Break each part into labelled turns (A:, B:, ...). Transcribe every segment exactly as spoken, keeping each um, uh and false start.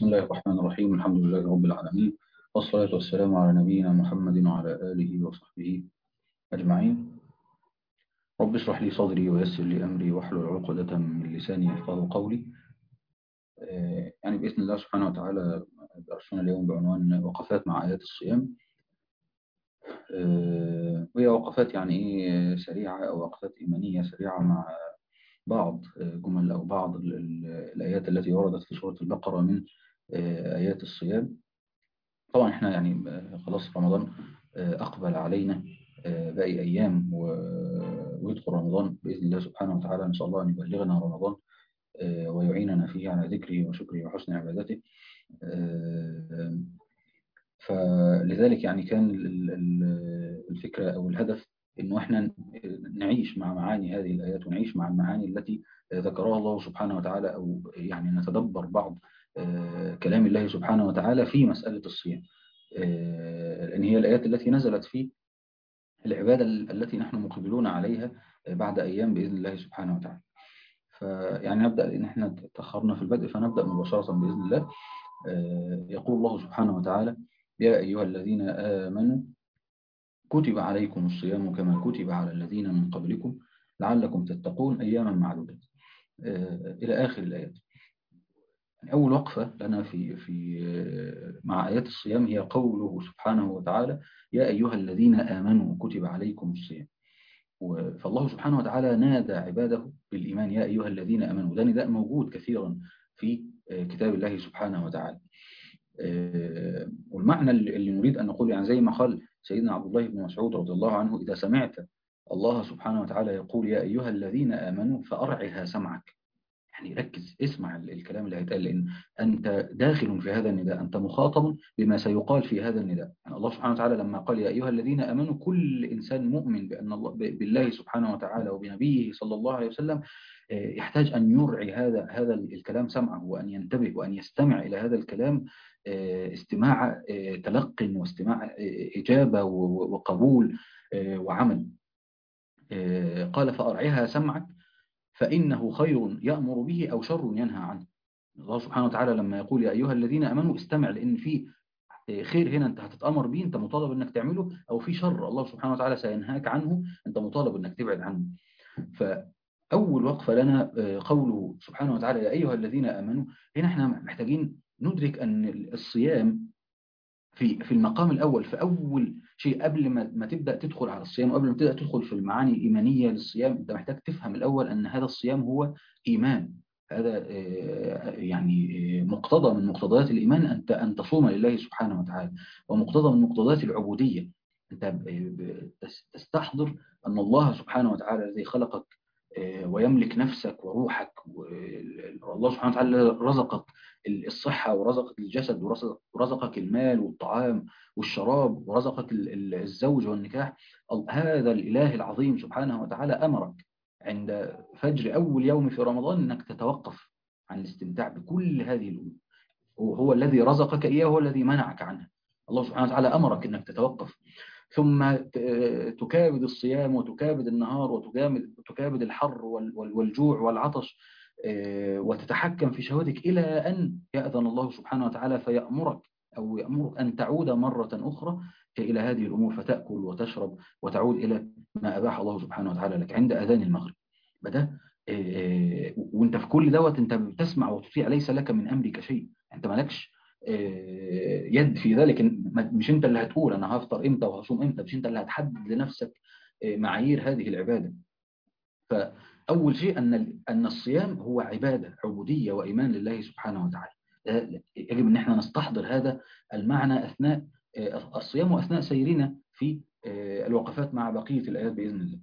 A: بسم الله الرحمن الرحيم. الحمد لله رب العالمين، والصلاة والسلام على نبينا محمد وعلى آله وصحبه أجمعين. رب اشرح لي صدري ويسر لي أمري واحلل عقدة من لساني يفقهوا قولي. آه، يعني بإذن الله سبحانه وتعالى درسنا اليوم بعنوان وقفات مع آيات الصيام. آه، وهي وقفات يعني إيه سريعة أو وقفات إيمانية سريعة مع بعض جمل أو بعض ال- ال- الآيات التي وردت في سورة البقرة من آه، آيات الصيام. طبعا احنا يعني آه، خلاص رمضان آه، أقبل علينا، آه، باقي أيام و- ويدخل رمضان بإذن الله سبحانه وتعالى. نسأل الله أن يبلغنا رمضان آه، ويعيننا فيه على ذكره وشكره وحسن عبادته. آه، فلذلك يعني كان ال- ال- الفكرة أو الهدف إنه احنا نعيش مع معاني هذه الآيات ونعيش مع المعاني التي ذكرها الله سبحانه وتعالى، أو يعني نتدبر بعض آه، كلام الله سبحانه وتعالى في مسألة الصيام، آه، لأن هي الآيات التي نزلت في العبادة التي نحن مقبلون عليها بعد أيام بإذن الله سبحانه وتعالى. فيعني نبدأ، لأن احنا تأخرنا في البدء فنبدأ مباشرة بإذن الله. آه، يقول الله سبحانه وتعالى: يا أيها الذين آمنوا كتب عليكم الصيام كما كتب على الذين من قبلكم لعلكم تتقون أياما معدودة، آه، إلى آخر الآيات. يعني أول وقفة لنا في في آه، مع آيات الصيام هي قوله سبحانه وتعالى: يا أيها الذين آمنوا كتب عليكم الصيام. و- فالله سبحانه وتعالى نادى عباده بالإيمان: يا أيها الذين آمنوا. ده نداء موجود كثيرا في آه، كتاب الله سبحانه وتعالى. آه، والمعنى اللي اللي نريد أن نقول، يعني زي ما قال سيدنا عبد الله بن مسعود رضي الله عنه: إذا سمعت الله سبحانه وتعالى يقول يا أيها الذين آمنوا فأرعها سمعك. يعني ركز، اسمع ال- الكلام اللي هيتقال، لأن أنت داخل في هذا النداء، أنت مخاطب بما سيقال في هذا النداء. يعني الله سبحانه وتعالى لما قال يا أيها الذين آمنوا، كل إنسان مؤمن بأن الله ب- بالله سبحانه وتعالى وبنبيه صلى الله عليه وسلم آه، يحتاج أن يرعي هذا هذا الكلام سمعه، وأن ينتبه وأن يستمع إلى هذا الكلام آه، استماع آه، تلق واستماع آه، إجابة و- وقبول آه، وعمل. آه، قال فأرعها سمعك فإنه خير يأمر به أو شر ينهى عنه. الله سبحانه وتعالى لما يقول يا أيها الذين أمنوا استمع، لأن في خير هنا أنت هتتأمر به، أنت مطالب أنك تعمله، أو في شر الله سبحانه وتعالى سينهاك عنه، أنت مطالب أنك تبعد عنه. فأول وقفة لنا آه، قوله سبحانه وتعالى يا أيها الذين آمنوا. هنا احنا محتاجين ندرك أن الصيام في في المقام الأول، في أول شيء قبل ما ما تبدأ تدخل على الصيام، وقبل ما تبدأ تدخل في المعاني الإيمانية للصيام، أنت محتاج تفهم الأول أن هذا الصيام هو إيمان. هذا آه، يعني آه، مقتضى من مقتضيات الإيمان أن أن تصوم لله سبحانه وتعالى، ومقتضى من مقتضيات العبودية. أنت ب- ب- تس- تستحضر أن الله سبحانه وتعالى الذي خلقك آه، ويملك نفسك وروحك، والله سبحانه وتعالى رزقك الصحة ورزقك الجسد ورزق- ورزقك المال والطعام والشراب، ورزقك ال- ال- الزوج والنكاح. ال- هذا الإله العظيم سبحانه وتعالى أمرك عند فجر أول يوم في رمضان أنك تتوقف عن الاستمتاع بكل هذه الأمور. هو هو الذي رزقك إياه، هو الذي منعك عنها. الله سبحانه وتعالى أمرك أنك تتوقف، ثم ت- تكابد الصيام وتكابد النهار وتكابد تكابد الحر وال- وال- والجوع والعطش، آه، وتتحكم في شهوتك إلى أن يأذن الله سبحانه وتعالى فيأمرك، أو يأمرك أن تعود مرة أخرى إلى هذه الأمور، فتأكل وتشرب وتعود إلى ما أباح الله سبحانه وتعالى لك عند أذان المغرب. بدأ آه، وانت في كل دوت انت بتسمع وتطيع، ليس لك من امرك شيء، انت مالكش آه، يد في ذلك. ما- مش انت اللي هتقول انا هفطر امتى وهصوم امتى، مش انت اللي هتحدد لنفسك آه، معايير هذه العباده. فاول شيء ان ال- ان الصيام هو عباده، عبوديه وايمان لله سبحانه وتعالى. آه، يجب ان احنا نستحضر هذا المعنى اثناء آه، الصيام واثناء سيرنا في آه، الوقفات مع بقيه الايات باذن الله.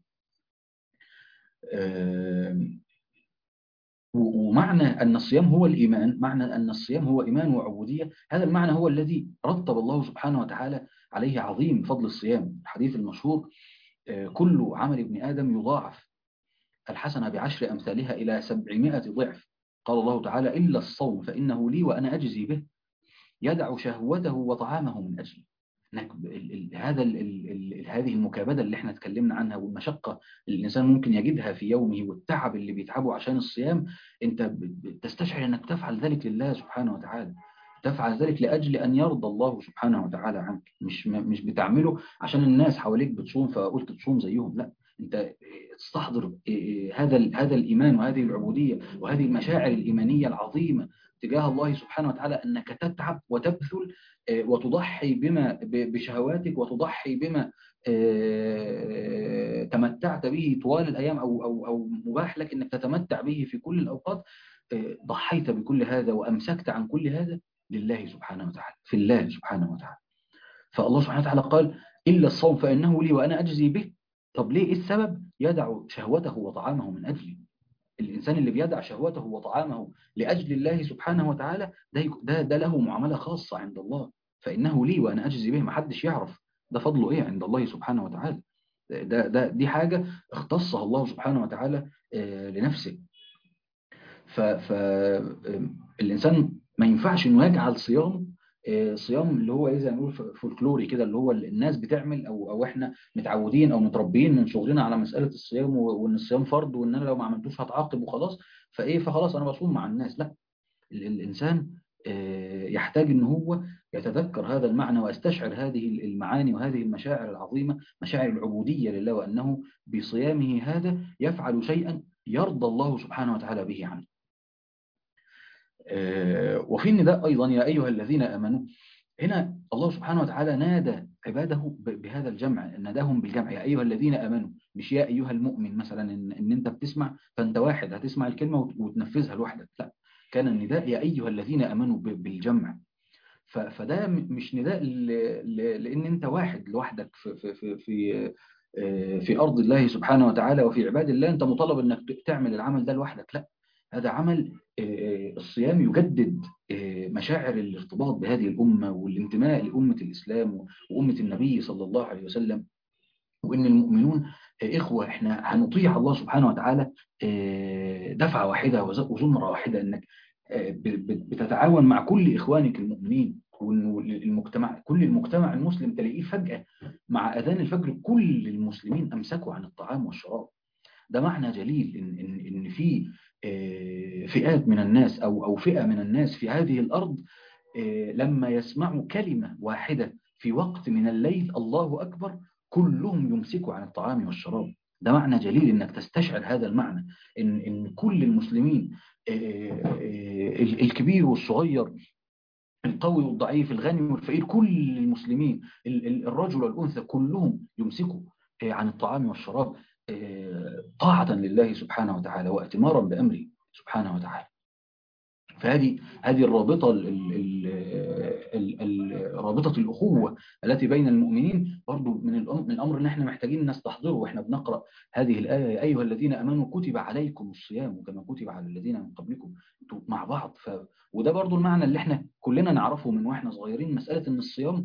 A: آه، ومعنى أن الصيام هو الإيمان، معنى أن الصيام هو إيمان وعبودية، هذا المعنى هو الذي رتب الله سبحانه وتعالى عليه عظيم فضل الصيام. الحديث المشهور: آه، كل عمل ابن آدم يضاعف، الحسنة بعشر أمثالها إلى سبعمائة ضعف. قال الله تعالى: إلا الصوم فإنه لي وأنا أجزي به، يدع شهوته وطعامه من أجلي. إنك ال- ال- هذا ال- ال- ال- هذه المكابدة اللي احنا اتكلمنا عنها، والمشقة اللي الإنسان ممكن يجدها في يومه، والتعب اللي بيتعبه عشان الصيام، انت ب- بتستشعر انك تفعل ذلك لله سبحانه وتعالى. تفعل ذلك لأجل أن يرضى الله سبحانه وتعالى عنك، مش مش بتعمله عشان الناس حواليك بتصوم فقلت تصوم زيهم، لا، أنت تستحضر هذا هذا الإيمان وهذه العبودية وهذه المشاعر الإيمانية العظيمة تجاه الله سبحانه وتعالى، أنك تتعب وتبذل وتضحي بما بشهواتك، وتضحي بما تمتعت به طوال الأيام أو أو أو مباح لك أنك تتمتع به في كل الأوقات. ضحيت بكل هذا وأمسكت عن كل هذا لله سبحانه وتعالى، في الله سبحانه وتعالى. فالله سبحانه وتعالى قال إلا الصوم فإنه لي وأنا أجزي به. طب ليه؟ إيه السبب؟ يدع شهوته وطعامه من أجلي. الإنسان اللي بيدع شهوته وطعامه لأجل الله سبحانه وتعالى ده ده, ده له معاملة خاصة عند الله. فإنه لي وأنا أجزي به، ما حدش يعرف ده فضله إيه عند الله سبحانه وتعالى. ده ده دي حاجة اختصها الله سبحانه وتعالى لنفسه. فالإنسان ما ينفعش إنه يجعل صيامه صيام اللي هو ايه زي ما نقول فولكلوري كده، اللي هو الناس بتعمل او او احنا متعودين او متربيين من صغرنا على مساله الصيام، وان الصيام فرض وان انا لو ما عملتوش هتعاقب وخلاص، فايه فخلاص انا بصوم مع الناس. لا، الانسان يحتاج ان هو يتذكر هذا المعنى ويستشعر هذه المعاني وهذه المشاعر العظيمه، مشاعر العبوديه لله، وانه بصيامه هذا يفعل شيئا يرضى الله سبحانه وتعالى به عنه. وفي النداء أيضا يا أيها الذين آمنوا، هنا الله سبحانه وتعالى نادى عباده بهذا الجمع، ناداهم بالجمع يا أيها الذين آمنوا، مش يا أيها المؤمن مثلا إن, إن أنت بتسمع فأنت واحد هتسمع الكلمة وتنفذها لوحدك، لا، كان النداء يا أيها الذين آمنوا بالجمع. فده مش نداء لأن أنت واحد لوحدك في, في, في, في في أرض الله سبحانه وتعالى وفي عباد الله أنت مطالب أنك تعمل العمل ده لوحدك، لا، هذا عمل الصيام يجدد مشاعر الارتباط بهذه الأمة والانتماء لأمة الإسلام وأمة النبي صلى الله عليه وسلم، وإن المؤمنون إخوة، إحنا هنطيع الله سبحانه وتعالى دفعة واحدة وزمرة واحدة، إنك بتتعاون مع كل إخوانك المؤمنين، والمجتمع كل المجتمع المسلم تلاقيه فجأة مع أذان الفجر كل المسلمين أمسكوا عن الطعام والشراب. ده معنى جليل إن, إن, إن في فئات من الناس أو أو فئة من الناس في هذه الأرض لما يسمعوا كلمة واحدة في وقت من الليل الله أكبر كلهم يمسكوا عن الطعام والشراب. ده معنى جليل إنك تستشعر هذا المعنى، إن, إن كل المسلمين الكبير والصغير، القوي والضعيف، الغني والفقير، كل المسلمين الرجل والأنثى كلهم يمسكوا عن الطعام والشراب طاعة لله سبحانه وتعالى واتمارا بأمره سبحانه وتعالى. فهذه هذه الرابطة رابطة الأخوة التي بين المؤمنين برضو من من الأمر ان احنا محتاجين نستحضره واحنا بنقرأ هذه الآية يا أيها الذين آمنوا كتب عليكم الصيام كما كتب على الذين من قبلكم، مع بعض. ف... وده برضو المعنى اللي احنا كلنا نعرفه من واحنا صغيرين، مسألة ان الصيام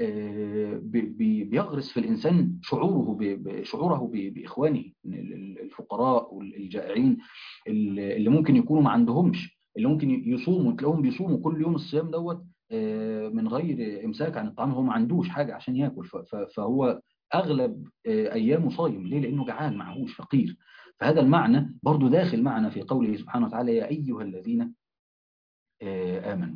A: بيغرس في الإنسان شعوره شعوره بإخوانه الفقراء والجائعين اللي ممكن يكونوا ما عندهمش، اللي ممكن يصوموا تلاقوهم بيصوموا كل يوم الصيام دوت من غير إمساك عن الطعام، هو ما عندوش حاجة عشان يأكل، فهو أغلب أيامه صايم. ليه؟ لأنه جعان معهوش فقير. فهذا المعنى برضو داخل معنا في قوله سبحانه وتعالى يا أيها الذين آمنوا.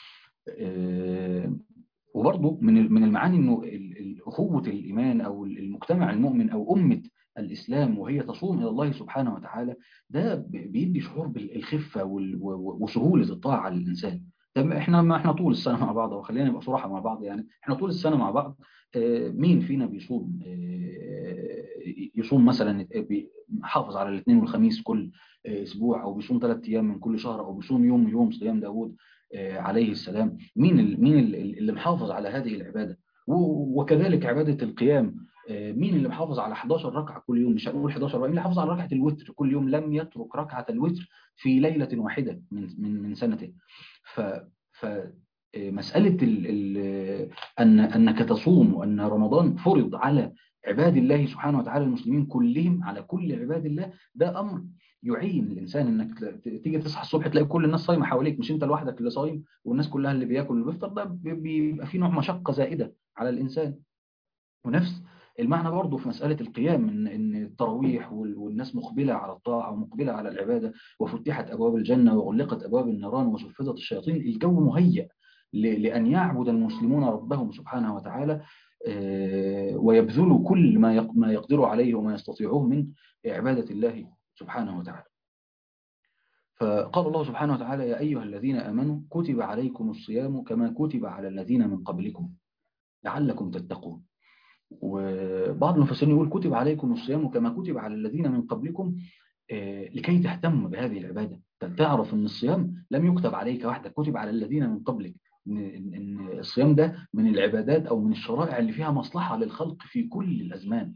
A: وبرضو من من المعاني انه اخوه الايمان او المجتمع المؤمن او امه الاسلام وهي تصوم الى الله سبحانه وتعالى، ده بيدي شعور بالخفه وسهوله الطاعه للانسان. طب احنا ما احنا طول السنه مع بعض، وخلينا نبقى صراحه مع بعض، يعني احنا طول السنه مع بعض مين فينا بيصوم يصوم مثلا حافظ على الاثنين والخميس كل اسبوع، او بيصوم ثلاث ايام من كل شهر، او بيصوم يوم يوم صيام داوود عليه السلام؟ مين مين اللي محافظ على هذه العبادة؟ وكذلك عبادة القيام، مين اللي محافظ على حداشر ركعة كل يوم؟ مش هنقول حداشر، مين اللي حافظ على ركعة الوتر كل يوم، لم يترك ركعة الوتر في ليلة واحدة من من من سنته؟ ف ف مسألة ال ال أن أنك تصوم، وأن رمضان فرض على عباد الله سبحانه وتعالى المسلمين كلهم، على كل عباد الله، ده أمر يعين الإنسان إنك تيجي تصحى الصبح تلاقي كل الناس صايمة حواليك، مش أنت لوحدك اللي صايم والناس كلها اللي بياكل اللي بيفطر. ده بيبقى فيه نوع مشقة زائدة على الإنسان. ونفس المعنى برضه في مسألة القيام، إن إن التراويح والناس مقبلة على الطاعة ومقبلة على العبادة، وفتحت أبواب الجنة وغلقت أبواب النيران وصفدت الشياطين، الجو مهيأ لأن يعبد المسلمون ربهم سبحانه وتعالى ويبذلوا كل ما يقدروا عليه وما يستطيعوه من عبادة الله سبحانه وتعالى. فقال الله سبحانه وتعالى: يا أيها الذين آمنوا كتب عليكم الصيام كما كتب على الذين من قبلكم لعلكم تتقون. وبعض المفسرين يقول كتب عليكم الصيام كما كتب على الذين من قبلكم لكي تهتم بهذه العبادة. تعرف أن الصيام لم يكتب عليك وحدك، كتب على الذين من قبلك. إن الصيام ده من العبادات أو من الشرائع اللي فيها مصلحة للخلق في كل الأزمان.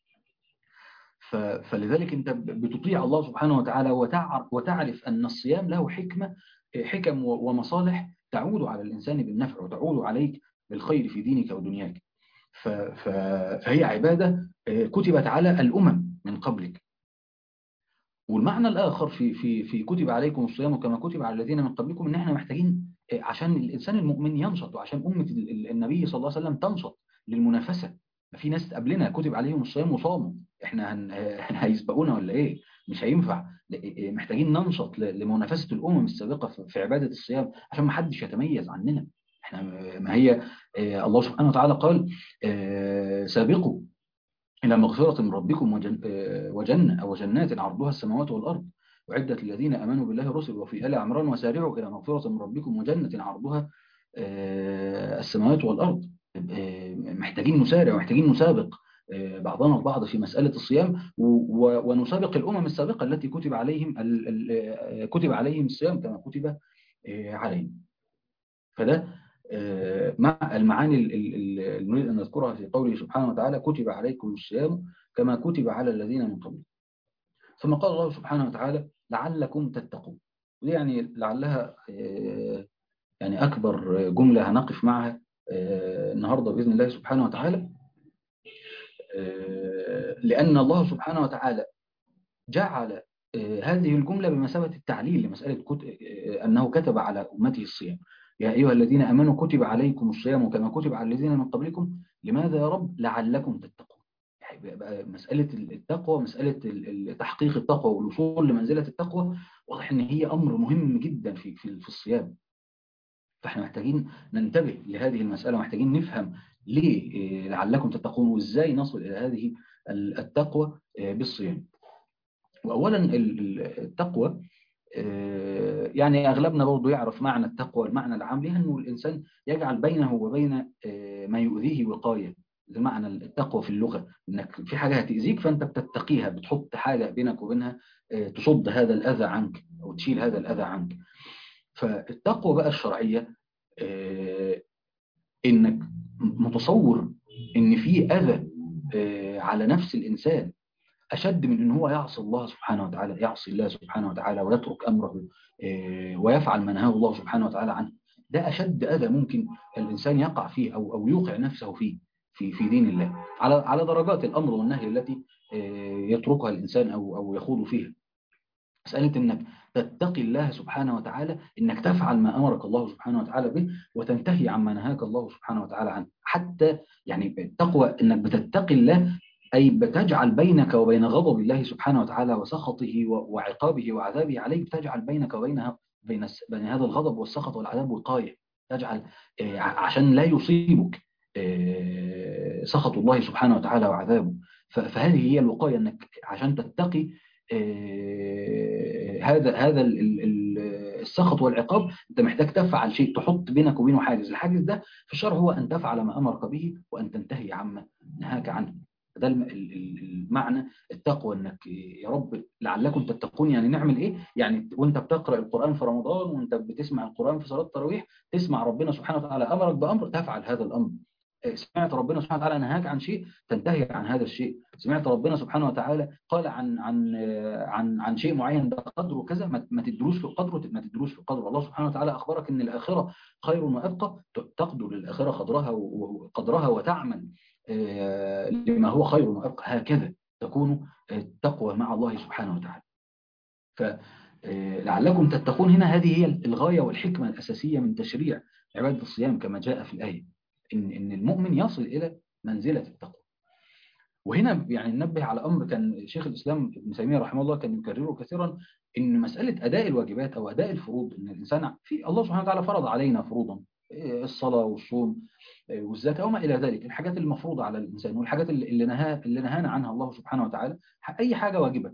A: فلذلك أنت بتطيع الله سبحانه وتعالى وتعرف أن الصيام له حكمة حكم ومصالح تعود على الإنسان بالنفع وتعود عليك بالخير في دينك ودنياك. فهي عبادة كتبت على الأمم من قبلك. والمعنى الآخر في في في كتب عليكم الصيام كما كتب على الذين من قبلكم إن احنا محتاجين عشان الإنسان المؤمن ينشط، وعشان أمة النبي صلى الله عليه وسلم تنشط للمنافسة. في ناس قبلنا كتب عليهم الصيام وصاموا، احنا هن... هيسبقونا ولا ايه؟ مش هينفع. محتاجين ننشط لمنافسة الأمم السابقة في عبادة الصيام عشان ما حدش يتميز عننا. احنا ما هي الله سبحانه وتعالى قال: سابقوا إلى مغفرة من ربكم وجن... وجنة أو جنات عرضها السماوات والأرض وعدة الذين آمنوا بالله رسل. وفي آل عمران: وسارعوا إلى مغفرة من ربكم وجنة عرضها السماوات والأرض. محتاجين نسارع ومحتاجين نسابق بعضنا البعض في مسألة الصيام، ونسابق الأمم السابقة التي كتب عليهم كتب عليهم الصيام كما كتب عليهم. فده مع المعاني اللي نريد أن نذكرها في قوله سبحانه وتعالى: كتب عليكم الصيام كما كتب على الذين من قبلكم. ثم قال الله سبحانه وتعالى: لعلكم تتقون. ودي يعني لعلها يعني أكبر جملة هنقف معها النهاردة بإذن الله سبحانه وتعالى، لأن الله سبحانه وتعالى جعل هذه الجملة بمثابة التعليل لمسألة أنه كتب على أمته الصيام. يا أيها الذين آمنوا كتب عليكم الصيام كما كتب على الذين من قبلكم. لماذا يا رب؟ لعلكم تتقون. مسألة التقوى، مسألة تحقيق التقوى والوصول لمنزلة التقوى، واضح أن هي أمر مهم جدا في في الصيام. فاحنا محتاجين ننتبه لهذه المسألة، محتاجين نفهم ليه لعلكم تتقون وإزاي نصل إلى هذه التقوى بالصيام. وأولا التقوى يعني أغلبنا برضو يعرف معنى التقوى المعنى العام لها، أنه الإنسان يجعل بينه وبين ما يؤذيه وقاية. المعنى التقوى في اللغة أنك في حاجة هتأذيك فأنت بتتقيها، بتحط حاجة بينك وبينها تصد هذا الأذى عنك أو تشيل هذا الأذى عنك. فالتقوى بقى الشرعية إنك متصور إن في أذى على نفس الإنسان أشد من إن هو يعصي الله سبحانه وتعالى، يعصي الله سبحانه وتعالى ويترك أمره ويفعل ما نهاه الله سبحانه وتعالى عنه. ده أشد أذى ممكن الإنسان يقع فيه أو أو يوقع نفسه فيه في في دين الله، على على درجات الأمر والنهي التي يتركها الإنسان أو أو يخوض فيها. مسألة إنك تتقي الله سبحانه وتعالى، إنك تفعل ما أمرك الله سبحانه وتعالى به وتنتهي عما نهاك الله سبحانه وتعالى عنه. حتى يعني التقوى إنك بتتقي الله، أي بتجعل بينك وبين غضب الله سبحانه وتعالى وسخطه وعقابه وعذابه عليك، بتجعل بينك وبينها بين بين هذا الغضب والسخط والعذاب وقاية، تجعل عشان لا يصيبك سخط الله سبحانه وتعالى وعذابه. فهذه هي الوقاية، إنك عشان تتقي هذا هذا السخط والعقاب أنت محتاج تفعل شيء تحط بينك وبينه حاجز. الحاجز ده في الشرع هو أن تفعل ما أمرك به وأن تنتهي عما نهاك عنه. ده المعنى التقوى، انك يا رب لعلكم تتقون. يعني نعمل ايه؟ يعني وانت بتقرأ القرآن في رمضان وانت بتسمع القرآن في صلاة التراويح، تسمع ربنا سبحانه وتعالى امرك بامر تفعل هذا الامر. سمعت ربنا سبحانه وتعالى نهاك عن شيء تنتهي عن هذا الشيء. سمعت ربنا سبحانه وتعالى قال عن عن عن عن شيء معين ده قدره كذا، ما تدروش في قدره، ما تدروش في قدره. الله سبحانه وتعالى اخبرك ان الاخره خير وابقى، تقدر الاخره قدرها وقدرها وتعمل لما هو خير وأبقى. هكذا تكون التقوى مع الله سبحانه وتعالى. فلعلكم تتقون هنا هذه هي الغاية والحكمة الأساسية من تشريع عبادة الصيام كما جاء في الآية، إن إن المؤمن يصل إلى منزلة التقوى. وهنا يعني ننبه على أمر كان شيخ الإسلام ابن تيمية رحمه الله كان يكرره كثيرا، إن مسألة أداء الواجبات أو أداء الفروض، إن الإنسان في الله سبحانه وتعالى فرض علينا فروضا الصلاة والصوم والزكاة وما إلى ذلك، الحاجات المفروضة على الإنسان والحاجات اللي نهى اللي نهانا عنها الله سبحانه وتعالى، أي حاجة واجبة.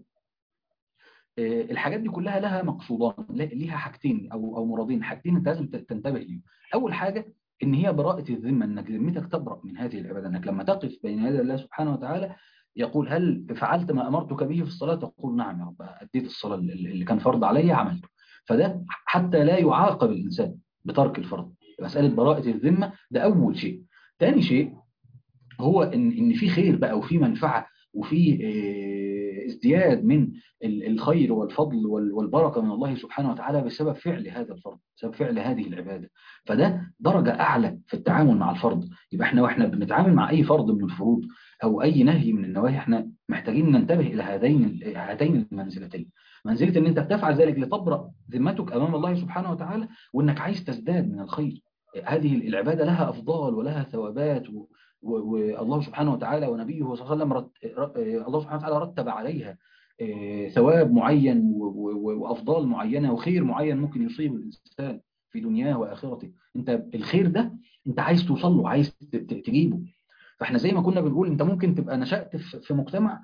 A: الحاجات دي كلها لها مقصودان، ليها حاجتين أو أو مرادين، حاجتين أنت لازم تنتبه ليهم. أول حاجة إن هي براءة الذمة، إنك ذمتك تبرأ من هذه العبادة، إنك لما تقف بين يدي الله سبحانه وتعالى يقول هل فعلت ما أمرتك به في الصلاة؟ تقول نعم يا رب، أديت الصلاة اللي كان فرض علي عملته. فده حتى لا يعاقب الإنسان بترك الفرض، مسألة براءة الذمة ده أول شيء. ثاني شيء هو إن إن في خير بقى وفي منفعة وفي ازدياد من الخير والفضل والبركة من الله سبحانه وتعالى بسبب فعل هذا الفرض، بسبب فعل هذه العبادة. فده درجة أعلى في التعامل مع الفرض. يبقى احنا واحنا بنتعامل مع أي فرض من الفروض أو أي نهي من النواهي، احنا محتاجين ننتبه إلى هذين هاتين المنزلتين، منزلة إن أنت بتفعل ذلك لتبرأ ذمتك أمام الله سبحانه وتعالى، وإنك عايز تزداد من الخير. هذه العبادة لها أفضال ولها ثوابات، والله سبحانه وتعالى ونبيه صلى الله عليه وسلم رت... الله سبحانه وتعالى رتب عليها ثواب معين وأفضال معينة وخير معين ممكن يصيب الإنسان في دنياه وآخرته. أنت الخير ده أنت عايز توصل له، عايز تجيبه. فإحنا زي ما كنا بنقول أنت ممكن تبقى نشأت في مجتمع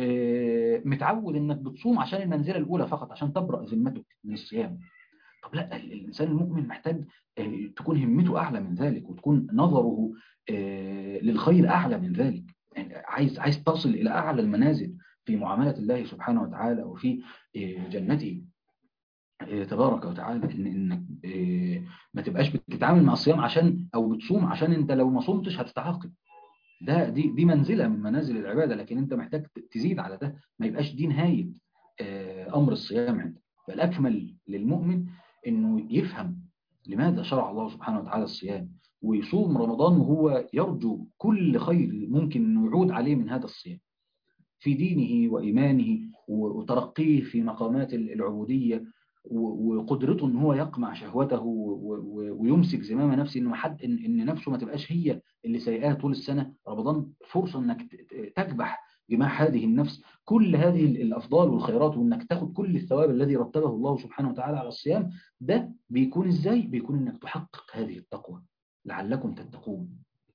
A: متعود أنك بتصوم عشان المنزلة الأولى فقط، عشان تبرأ ذمتك من الصيام. طب لا، الإنسان المؤمن محتاج تكون همته أعلى من ذلك، وتكون نظره للخير أعلى من ذلك. يعني عايز عايز تصل إلى أعلى المنازل في معاملة الله سبحانه وتعالى وفي جنته تبارك وتعالى. إن إنك ما تبقاش بتتعامل مع الصيام عشان أو بتصوم عشان أنت لو ما صمتش هتتعاقب. ده دي دي منزلة من منازل العبادة، لكن أنت محتاج تزيد على ده، ما يبقاش دي نهاية أمر الصيام عندك. فالأكمل للمؤمن إنه يفهم لماذا شرع الله سبحانه وتعالى الصيام، ويصوم رمضان وهو يرجو كل خير ممكن أنه يعود عليه من هذا الصيام في دينه وإيمانه وترقيه في مقامات العبودية، وقدرته أن هو يقمع شهوته ويمسك زمام نفسه، إنه حد إن, إن نفسه ما تبقاش هي اللي سيئاه طول السنة. رمضان فرصة أنك تكبح جماح هذه النفس، كل هذه الأفضال والخيرات، وأنك تاخد كل الثواب الذي رتبه الله سبحانه وتعالى على الصيام. ده بيكون إزاي؟ بيكون أنك تحقق هذه التقوى لعلكم تتقون.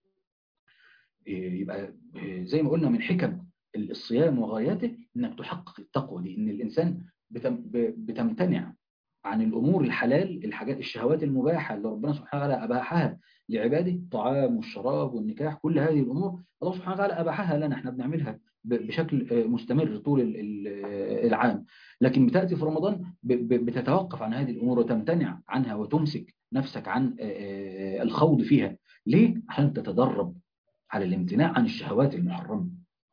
A: يبقى زي ما قلنا من حكم الصيام وغايته انك تحقق التقوى دي، ان الانسان بتمتنع عن الامور الحلال، الحاجات الشهوات المباحه اللي ربنا سبحانه وتعالى اباحها لعباده، الطعام والشراب والنكاح، كل هذه الامور الله سبحانه وتعالى اباحها لنا، احنا بنعملها بشكل مستمر طول العام. لكن بتاتي في رمضان بتتوقف عن هذه الامور وتمتنع عنها وتمسك نفسك عن الخوض فيها. ليه؟ عشان تتدرب على الامتناع عن الشهوات المحرمة.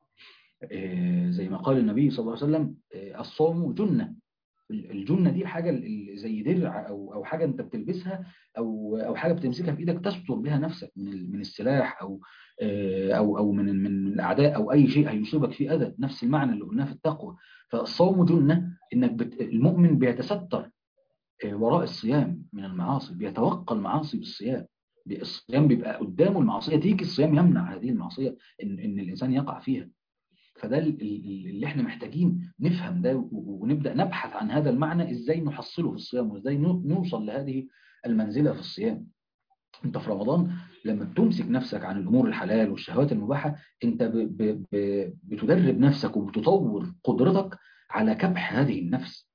A: زي ما قال النبي صلى الله عليه وسلم الصوم جنة. الجنة دي الحاجة زي درع أو أو حاجة أنت بتلبسها أو أو حاجة بتمسكها في إيدك تستر بها نفسك من من السلاح أو أو أو من من الأعداء أو أي شيء هيصيبك فيه أذى. نفس المعنى اللي قلناه في التقوى. فالصوم جنة، إنك بت... المؤمن بيتستر وراء الصيام من المعاصي، بيتوقى المعاصي بالصيام. الصيام بيبقى قدامه المعصية تيجي، الصيام يمنع هذه المعصية إن, إن الإنسان يقع فيها. فده اللي احنا محتاجين نفهم ده، ونبدأ نبحث عن هذا المعنى ازاي نحصله في الصيام، وازاي نوصل لهذه المنزلة في الصيام. انت في رمضان لما بتمسك نفسك عن الامور الحلال والشهوات المباحة، انت ب ب ب بتدرب نفسك وبتطور قدرتك على كبح هذه النفس،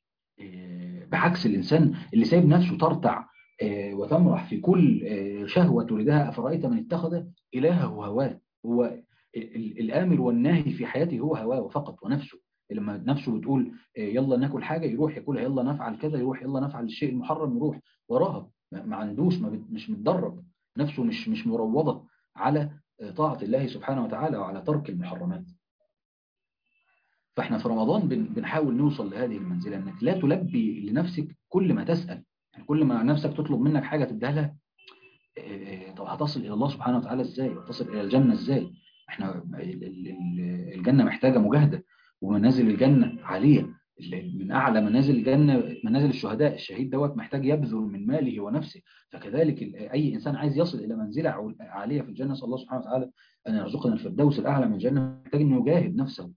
A: بعكس الإنسان اللي سايب نفسه ترتع وتمرح في كل شهوة تريدها. أفرأيت من اتخذ إلهه هواه. هو الآمر والناهي في حياته هو هواه فقط ونفسه. لما نفسه بتقول يلا ناكل حاجة يروح ياكلها، يلا نفعل كذا يروح، يلا نفعل الشيء المحرم يروح وراها. ما عندوش، ما مش متدرب نفسه، مش مش مروضة على طاعة الله سبحانه وتعالى وعلى ترك المحرمات. فاحنا في رمضان بنحاول نوصل لهذه المنزلة، انك لا تلبي لنفسك كل ما تسأل. يعني كل ما نفسك تطلب منك حاجة تديها لها، طب هتصل الى الله سبحانه وتعالى ازاي؟ هتصل الى الجنة ازاي؟ احنا الجنة محتاجة مجاهدة، ومنازل الجنة عالية. من اعلى منازل الجنة منازل الشهداء. الشهيد دوت محتاج يبذل من ماله ونفسه. فكذلك اي انسان عايز يصل الى منزلة عالية في الجنة، صلى الله سبحانه وتعالى ان يرزقنا الفردوس الاعلى من الجنة، محتاج انه يجاهد نفسه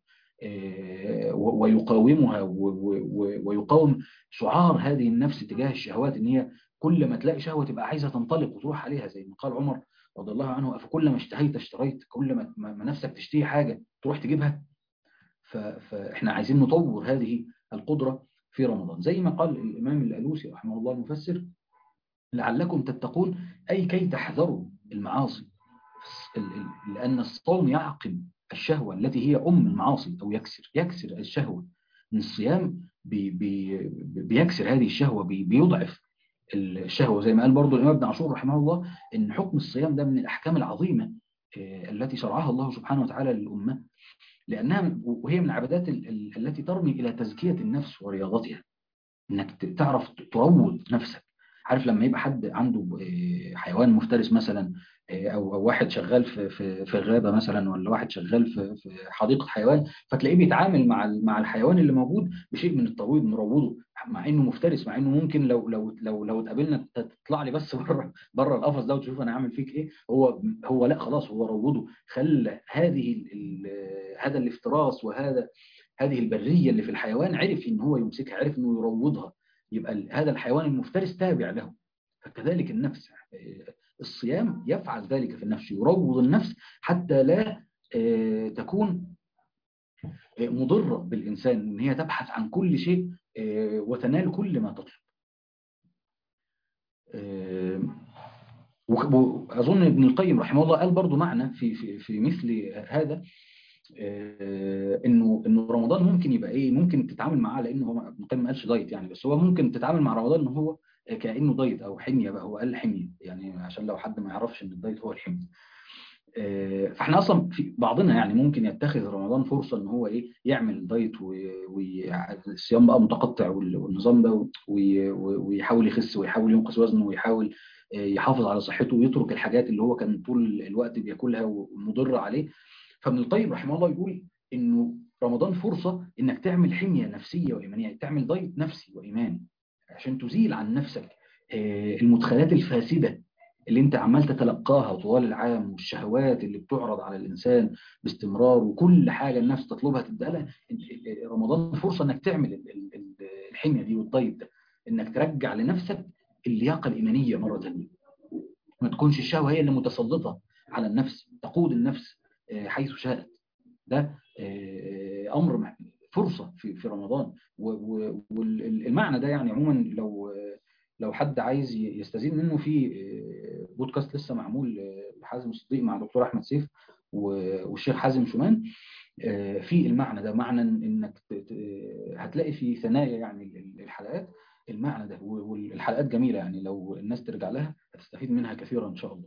A: ويقاومها ويقاوم شعار هذه النفس تجاه الشهوات، ان هي كل ما تلاقي شهوة تبقى عايزة تنطلق وتروح عليها، زي ما قال عمر رضي الله عنه: أفكل ما اشتهيت اشتريت، كل ما ما نفسك تشتهي حاجة تروح تجيبها. فإحنا عايزين نطور هذه القدرة في رمضان، زي ما قال الإمام الألوسي رحمه الله المفسر: لعلكم تتقون، أي كي تحذروا المعاصي، لأن الصوم يعقم الشهوة التي هي أم المعاصي، أو يكسر يكسر الشهوة. من الصيام بي بي بيكسر هذه الشهوة، بي بيضعف الشهوة، زي ما قال برضو الإمام ابن عاشور رحمه الله إن حكم الصيام ده من الأحكام العظيمة التي شرعها الله سبحانه وتعالى للأمة، لأنها وهي من العبادات التي ترمي إلى تزكية النفس ورياضتها، إنك تعرف تروض نفسك. عارف لما يبقى حد عنده حيوان مفترس مثلا، او او واحد شغال في في في غابه مثلا، ولا واحد شغال في في حديقه حيوان، فتلاقيه بيتعامل مع مع الحيوان اللي موجود بشيء من الترويض، مروضه، مع انه مفترس، مع انه ممكن لو لو لو لو اتقابلنا تطلع لي بس بره بره القفص ده وتشوف انا عامل فيك ايه. هو هو لا خلاص، هو روضه، خلى هذه هذا الافتراس وهذا هذه البريه اللي في الحيوان، عرف ان هو يمسكها، عرف انه يروضها، يبقى هذا الحيوان المفترس تابع له. فكذلك النفس، الصيام يفعل ذلك في النفس، يروض النفس حتى لا تكون مضرة بالإنسان، إن هي تبحث عن كل شيء وتنال كل ما تطلب. وأظن ابن القيم رحمه الله قال برضو معنى في في في مثل هذا، انه انه رمضان ممكن يبقى ايه، ممكن تتعامل معاه، لانه هو ابن القيم ما قالش دايت يعني، بس هو ممكن تتعامل مع رمضان ان هو كانه دايت او حميه بقى، هو قال حميه يعني عشان لو حد ما يعرفش ان الدايت هو الحميه. فاحنا اصلا في بعضنا يعني ممكن يتخذ رمضان فرصه ان هو ايه، يعمل دايت والصيام بقى متقطع والنظام ده، ويحاول يخس ويحاول ينقص وزنه ويحاول يحافظ على صحته ويترك الحاجات اللي هو كان طول الوقت بياكلها ومضره عليه. فابن القيم رحمه الله يقول انه رمضان فرصه انك تعمل حميه نفسيه وايمانيه، تعمل دايت نفسي وايماني عشان تزيل عن نفسك المدخلات الفاسده اللي انت عمال تتلقاها طوال العام، والشهوات اللي بتعرض على الانسان باستمرار، وكل حاجه النفس تطلبها تبدا لها. رمضان فرصه انك تعمل الحميه دي والدايت ده، انك ترجع لنفسك اللياقه الايمانيه مره ثانيه، ما تكونش الشهوه هي اللي متسلطه على النفس، تقود النفس حيث شاءت. ده امر فرصه في في رمضان. والمعنى ده يعني عموما لو لو حد عايز يستزيد منه، في بودكاست لسه معمول لحازم صديق مع دكتور احمد سيف والشيخ حازم شومان في المعنى ده، معنى انك هتلاقي في ثنايا يعني الحلقات المعنى ده، والحلقات جميله يعني لو الناس ترجع لها هتستفيد منها كثيرا ان شاء الله.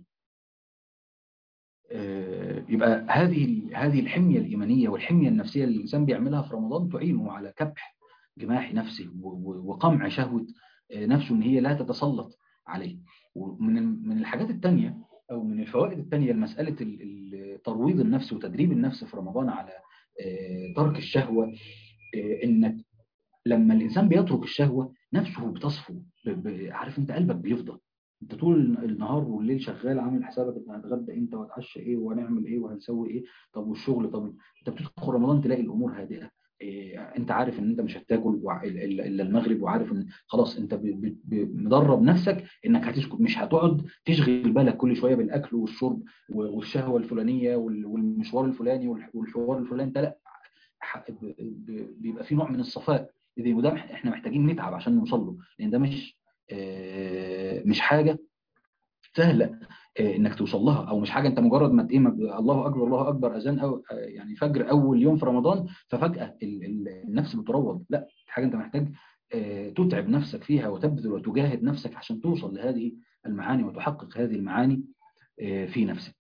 A: يبقى هذه هذه الحميه الايمانيه والحميه النفسيه اللي الانسان بيعملها في رمضان تعينه على كبح جماح نفسه وقمع شهوه نفسه ان هي لا تتسلط عليه. ومن من الحاجات الثانيه او من الفوائد الثانيه لمساله ترويض النفس وتدريب النفس في رمضان على ترك الشهوه، انك لما الانسان بيترك الشهوه نفسه بتصفو، عارف انت قلبك بيفضى، انت طول النهار والليل شغال عامل حسابك انت هتغدى امتى وهتعشى ايه وهنعمل ايه وهنسوي ايه، طب والشغل، طب انت بتدخل رمضان تلاقي الامور هادئه، إيه انت عارف ان انت مش هتاكل الا المغرب، وعارف ان خلاص انت مدرب نفسك انك هتسكت، مش هتقعد تشغل بالك كل شويه بالاكل والشرب والشهوه الفلانيه والمشوار الفلاني والحوار الفلاني، انت لا، بيبقى في نوع من الصفاء، وده احنا محتاجين نتعب عشان نوصل له، لان ده مش مش حاجه سهله انك توصل لها، او مش حاجه انت مجرد ما ايه الله اكبر الله اكبر اذان او يعني فجر اول يوم في رمضان ففجاه النفس بتروض، لا، حاجه انت محتاج تتعب نفسك فيها وتبذل وتجاهد نفسك عشان توصل لهذه المعاني وتحقق هذه المعاني في نفسك.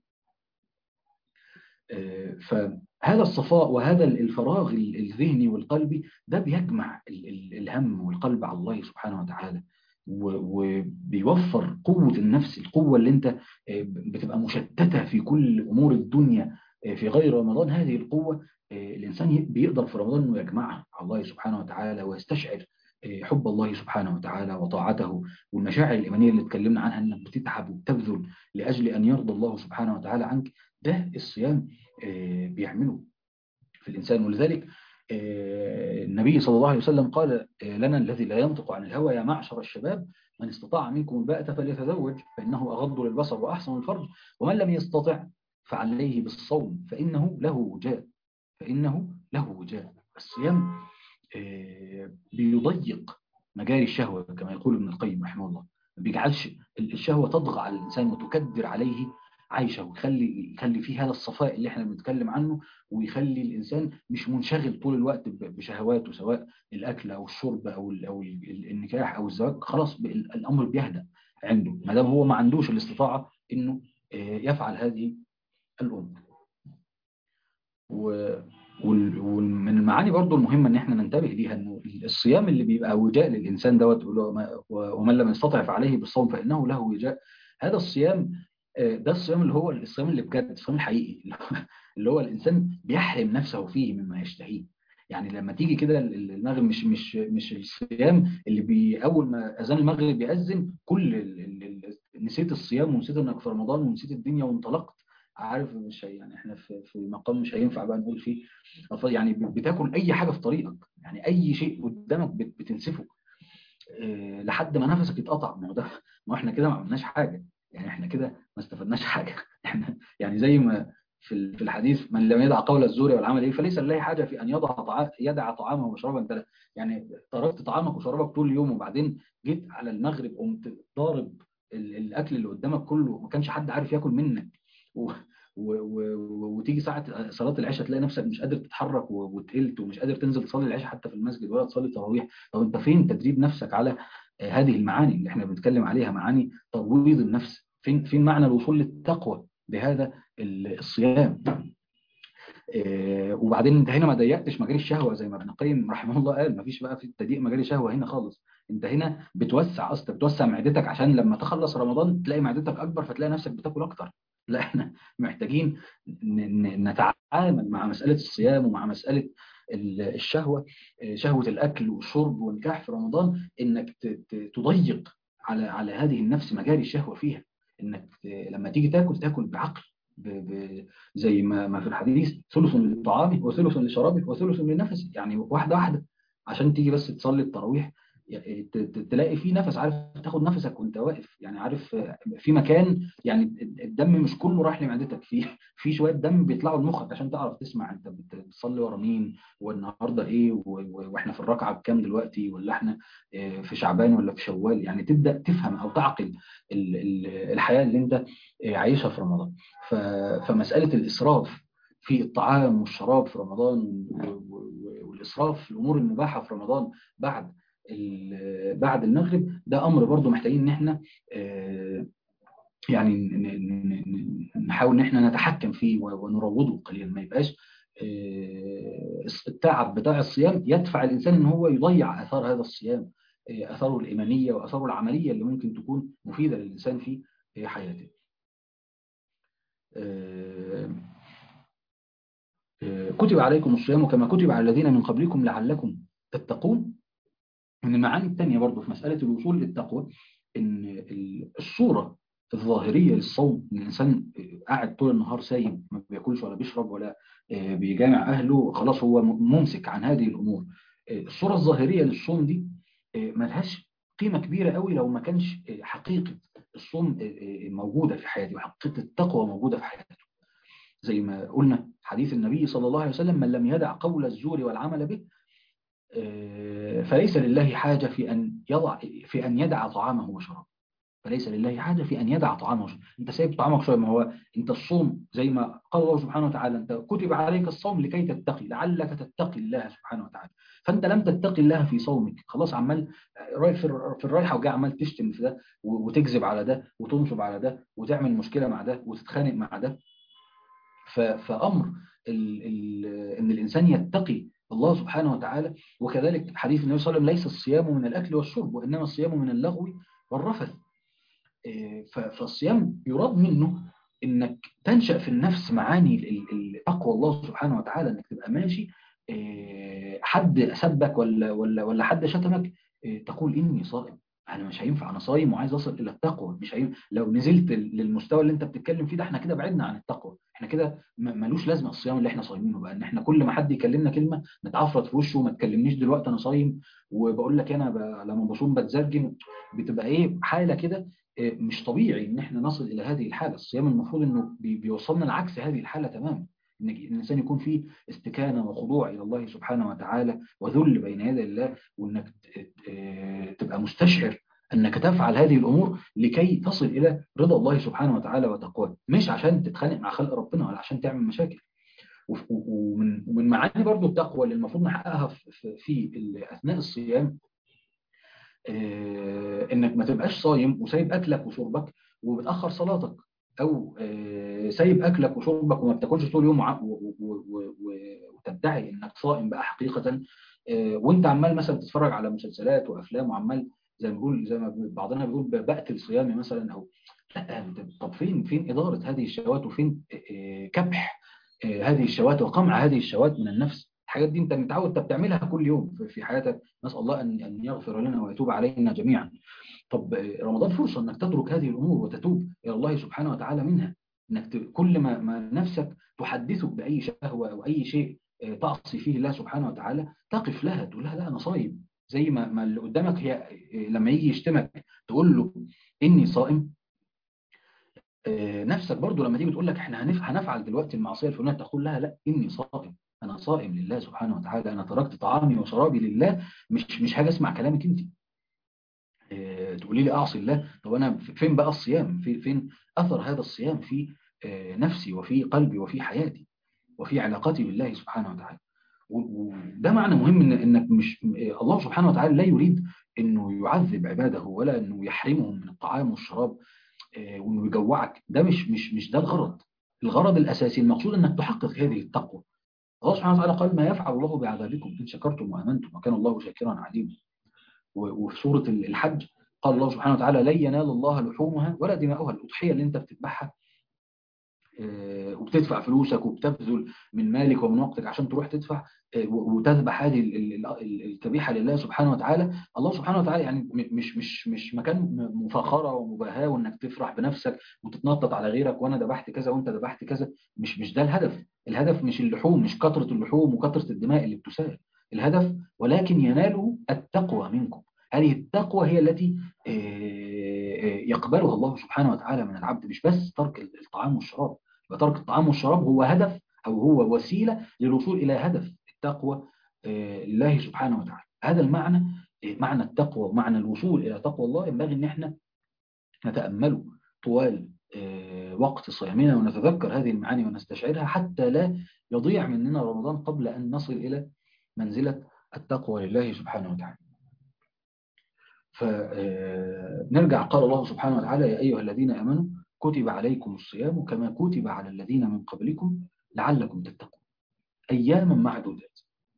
A: فهذا الصفاء وهذا الفراغ الذهني والقلبي ده بيجمع الهم والقلب على الله سبحانه وتعالى، وبيوفر قوة النفس، القوة اللي انت بتبقى مشتتة في كل أمور الدنيا في غير رمضان، هذه القوة الإنسان بيقدر في رمضان أنه يجمعها على الله سبحانه وتعالى ويستشعر حب الله سبحانه وتعالى وطاعته، والمشاعر الإيمانية اللي اتكلمنا عنها أنك بتتعب وبتبذل لأجل أن يرضى الله سبحانه وتعالى عنك. ده الصيام بيعمله في الإنسان. ولذلك النبي صلى الله عليه وسلم قال لنا: الذي لا ينطق عن الهوى يا معشر الشباب من استطاع منكم الباءة فليتزوج فإنه أغض للبصر وأحسن الفرج، ومن لم يستطع فعليه بالصوم فإنه له وجاء فإنه له وجاء. الصيام بيضيق مجاري الشهوة كما يقول ابن القيم رحمه الله، ما بيجعلش الشهوة تطغى على الإنسان وتكدر عليه عيشه، ويخلي يخلي فيه هذا الصفاء اللي احنا بنتكلم عنه، ويخلي الإنسان مش منشغل طول الوقت بشهواته، سواء الأكل أو الشرب أو أو النكاح أو الزواج. خلاص الأمر بيهدأ عنده ما دام هو ما عندوش الاستطاعة إنه يفعل هذه الأمور. ومن المعاني برضو المهمة ان احنا ننتبه ليها، انه الصيام اللي بيبقى وجاء للإنسان دوت، ومن لم يستطع فعليه بالصوم فإنه له وجاء. هذا الصيام ده الصيام اللي هو الصيام اللي بجد، الصيام الحقيقي اللي هو الإنسان بيحرم نفسه فيه مما يشتهيه. يعني لما تيجي كده المغرب، مش مش مش الصيام اللي بي اول ما اذان المغرب بيأذن كل ال ال نسيت الصيام ونسيت انك في رمضان ونسيت الدنيا وانطلقت. عارف مش يعني احنا في في مقام مش هينفع بقى نقول فيه، يعني بتاكل اي حاجه في طريقك، يعني اي شيء قدامك بتنسفه اه لحد ما نفسك يتقطع. ما هو ده، ما احنا كده ما عملناش حاجه، يعني احنا كده ما استفدناش حاجه. احنا يعني زي ما في في الحديث، من لم يدع قول الزور والعمل ايه فليس لله حاجه في ان يضع طعام يدع طعامه وشرابه. انت يعني تركت طعامك وشرابك طول اليوم، وبعدين جيت على المغرب قمت ضارب الاكل اللي قدامك كله، ما كانش حد عارف ياكل منك، و... و... و... وتيجي ساعة صلاة العشاء تلاقي نفسك مش قادر تتحرك وتقلت ومش قادر تنزل تصلي العشاء حتى في المسجد ولا تصلي تراويح. طب انت فين تدريب نفسك على هذه المعاني اللي احنا بنتكلم عليها، معاني ترويض النفس؟ فين فين معنى الوصول للتقوى بهذا الصيام؟ وبعدين انت هنا ما ضيقتش مجال الشهوه زي ما ابن القيم رحمه الله قال، ما فيش بقى في تضييق مجال الشهوه هنا خالص. انت هنا بتوسع اصلا، بتوسع معدتك عشان لما تخلص رمضان تلاقي معدتك اكبر فتلاقي نفسك بتاكل اكتر. لا، احنا محتاجين نتعامل مع مساله الصيام ومع مساله الشهوه، شهوه الاكل والشرب والنكاح في رمضان، انك تضيق على على هذه النفس مجاري الشهوه فيها، انك لما تيجي تاكل تاكل بعقل، ب... ب... زي ما ما في الحديث، ثلث للطعام وثلث لشرابه وثلث للنفس، يعني واحده واحده عشان تيجي بس تصلي التراويح تلاقي في نفس، عارف تاخد نفسك وانت واقف، يعني عارف في مكان، يعني الدم مش كله رايح لمعدتك، في في شويه دم بيطلعوا لمخك عشان تعرف تسمع انت بتصلي ورا مين، والنهارده ايه، واحنا في الركعه بكام دلوقتي، ولا احنا في شعبان ولا في شوال، يعني تبدا تفهم او تعقل الحياه اللي انت عايشها في رمضان. فمساله الاسراف في الطعام والشراب في رمضان، والاسراف في الامور المباحه في رمضان بعد بعد المغرب، ده امر برضو محتاجين ان احنا يعني نحاول ان احنا نتحكم فيه ونروضه قليلا، ما يبقاش التعب بتاع الصيام يدفع الانسان ان هو يضيع اثار هذا الصيام، اثاره الايمانيه واثاره العمليه اللي ممكن تكون مفيده للانسان في حياته. كتب عليكم الصيام كما كتب على الذين من قبلكم لعلكم تتقون. من المعاني الثانية برضو في مسألة الوصول للتقوى، إن الصورة الظاهرية للصوم، إن الإنسان قاعد طول النهار سايب، ما بياكلش ولا بيشرب ولا بيجامع أهله، خلاص هو ممسك عن هذه الأمور. الصورة الظاهرية للصوم دي ملهاش قيمة كبيرة قوي لو ما كانش حقيقة الصوم موجودة في حياته وحقيقة التقوى موجودة في حياته. زي ما قلنا حديث النبي صلى الله عليه وسلم: من لم يدع قول الزور والعمل به فليس لله حاجة في أن يضع في أن يدع طعامه وشرابه. فليس لله حاجة في أن يدع طعامه وشرابه. أنت سايب طعامك شوية، ما هو أنت الصوم زي ما قال الله سبحانه وتعالى: أنت كتب عليك الصوم لكي تتقي، لعلك تتقي الله سبحانه وتعالى. فأنت لم تتقي الله في صومك، خلاص عمال رايح في الرايحة وجاي عمال تشتم في ده وتكذب على ده وتنصب على ده وتعمل مشكلة مع ده وتتخانق مع ده. فأمر ال ال إن الإنسان يتقي الله سبحانه وتعالى. وكذلك حديث النبي صلى الله عليه وسلم: ليس الصيام من الأكل والشرب وإنما الصيام من اللغو والرفث. فالصيام يراد منه إنك تنشأ في النفس معاني تقوى الله سبحانه وتعالى، إنك تبقى ماشي حد سبك ولا ولا ولا حد شتمك تقول إني صائم، انا مش هينفع، انا صايم وعايز اصل الى التقوى، مش هينفع لو نزلت للمستوى اللي انت بتتكلم فيه ده، احنا كده بعدنا عن التقوى، احنا كده ملوش لازمه الصيام اللي احنا صايمينه بقى، ان احنا كل ما حد يكلمنا كلمه نتعفرت في وشه وما تكلمنيش دلوقتي انا صايم، وبقول لك انا ب... لما بصوم بتزرجن، بتبقى ايه حاله كده. إيه، مش طبيعي ان احنا نصل الى هذه الحاله. الصيام المفروض انه بي... بيوصلنا لعكس هذه الحاله تماما، ان الانسان يكون فيه استكانه وخضوع الى الله سبحانه وتعالى وذل بين يدي الله، وانك تبقى مستشعر أنك تفعل هذه الأمور لكي تصل إلى رضا الله سبحانه وتعالى وتقواه، مش عشان تتخانق مع خلق ربنا ولا عشان تعمل مشاكل. ومن ومن معاني برضو التقوى اللي المفروض نحققها في, في أثناء الصيام، إنك ما تبقاش صايم وسايب أكلك وشربك وبتأخر صلاتك، أو سايب أكلك وشربك وما بتاكلش طول اليوم وتدعي إنك صائم بقى حقيقة، وانت عمال مثلا تتفرج على مسلسلات وافلام وعمال زي ما بيقول زي ما بعضنا بيقول بقتل صيامي مثلا، او لا. طب فين فين اداره هذه الشهوات، وفين كبح هذه الشهوات وقمع هذه الشهوات من النفس؟ الحاجات دي انت متعود انت بتعملها كل يوم في حياتك، نسال الله ان ان يغفر لنا ويتوب علينا جميعا. طب رمضان فرصه انك تترك هذه الامور وتتوب الى الله سبحانه وتعالى منها، انك كل ما ما نفسك تحدثك باي شهوه او اي شيء تعصي فيه الله سبحانه وتعالى، تقف لها تقول لها لا انا صايم، زي ما ما اللي قدامك هي لما يجي يشتمك تقول له اني صائم. نفسك برضو لما تيجي تقول لك احنا هنفعل دلوقتي المعصيه الفلانيه، تقول لها لا اني صائم، انا صائم لله سبحانه وتعالى، انا تركت طعامي وشرابي لله، مش مش حاجه اسمع كلامك انت تقولي لي اعصي الله. طب انا فين بقى الصيام؟ في فين اثر هذا الصيام في نفسي وفي قلبي وفي حياتي وفي علاقتي بالله سبحانه وتعالى؟ وده معنى مهم، ان انك مش الله سبحانه وتعالى لا يريد انه يعذب عباده ولا انه يحرمهم من الطعام والشراب وانه يجوعك، ده مش مش مش ده الغرض. الغرض الاساسي المقصود انك تحقق هذه التقوى. الله سبحانه وتعالى قال ما يفعل الله بعذابكم ان شكرتم وامنتم وكان الله شاكرا عليما. وفي سوره الحج قال الله سبحانه وتعالى لن ينال الله لحومها ولا دماؤها. الاضحيه اللي انت بتذبحها وبتدفع فلوسك وبتبذل من مالك ومن وقتك عشان تروح تدفع وتذبح هذه الذبيحه لله سبحانه وتعالى، الله سبحانه وتعالى يعني مش مش مش مكان مفاخره ومباهاه وانك تفرح بنفسك وتتنطط على غيرك وانا ذبحت كذا وانت ذبحت كذا. مش مش ده الهدف. الهدف مش اللحوم، مش كثره اللحوم وكثره الدماء اللي بتسال. الهدف ولكن يناله التقوى منكم. هذه التقوى هي التي يقبلها الله سبحانه وتعالى من العبد، مش بس ترك الطعام والشراب. وترك الطعام والشراب هو هدف أو هو وسيلة للوصول إلى هدف التقوى لله سبحانه وتعالى. هذا المعنى، معنى التقوى ومعنى الوصول إلى تقوى الله، ينبغي أن احنا نتأمله طوال وقت صيامنا ونتذكر هذه المعاني ونستشعرها حتى لا يضيع مننا رمضان قبل أن نصل إلى منزلة التقوى لله سبحانه وتعالى. فنرجع قال الله سبحانه وتعالى يا أيها الذين آمنوا كتب عليكم الصيام كما كتب على الذين من قبلكم لعلكم تتقون أياما معدودات.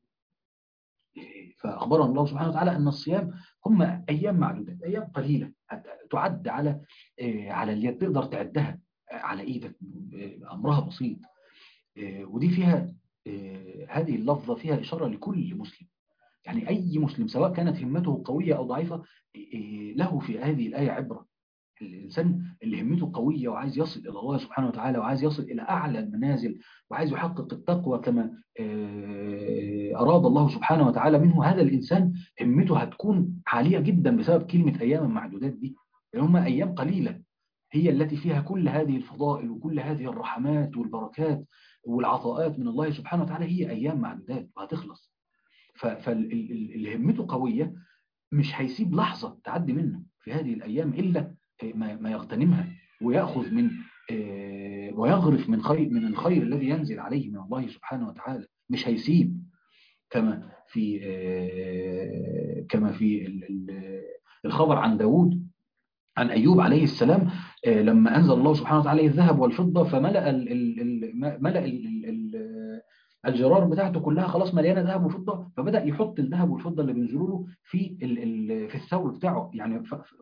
A: فأخبرنا الله سبحانه وتعالى أن الصيام هم أيام معدودات، أيام قليلة تعد على على اليد، تقدر تعدها على إيدك، أمرها بسيط. ودي فيها هذه اللفظة فيها إشارة لكل مسلم، يعني أي مسلم سواء كانت همته قوية أو ضعيفة له في هذه الآية عبرة. الإنسان اللي همته قوية وعايز يصل إلى الله سبحانه وتعالى وعايز يصل إلى أعلى المنازل وعايز يحقق التقوى كما أراد الله سبحانه وتعالى منه، هذا الإنسان همته هتكون عالية جدا بسبب كلمة أيام معدودات دي. يعني هم أيام قليلة هي التي فيها كل هذه الفضائل وكل هذه الرحمات والبركات والعطاءات من الله سبحانه وتعالى، هي أيام معدودات وهتخلص. فاللي همته قوية مش هيسيب لحظة تعدي منه في هذه الأيام إلا ما يغتنمها ويأخذ من ويغرف من خير من الخير الذي ينزل عليه من الله سبحانه وتعالى. مش هيسيب، كما في كما في الخبر عن داود عن أيوب عليه السلام لما أنزل الله سبحانه وتعالى الذهب والفضة فملأ ال ال ملأ ال ال الجرار بتاعته كلها خلاص مليانه ذهب وفضه، فبدا يحط الذهب والفضه اللي بينزلوا له في ال ال في الثوب بتاعه، يعني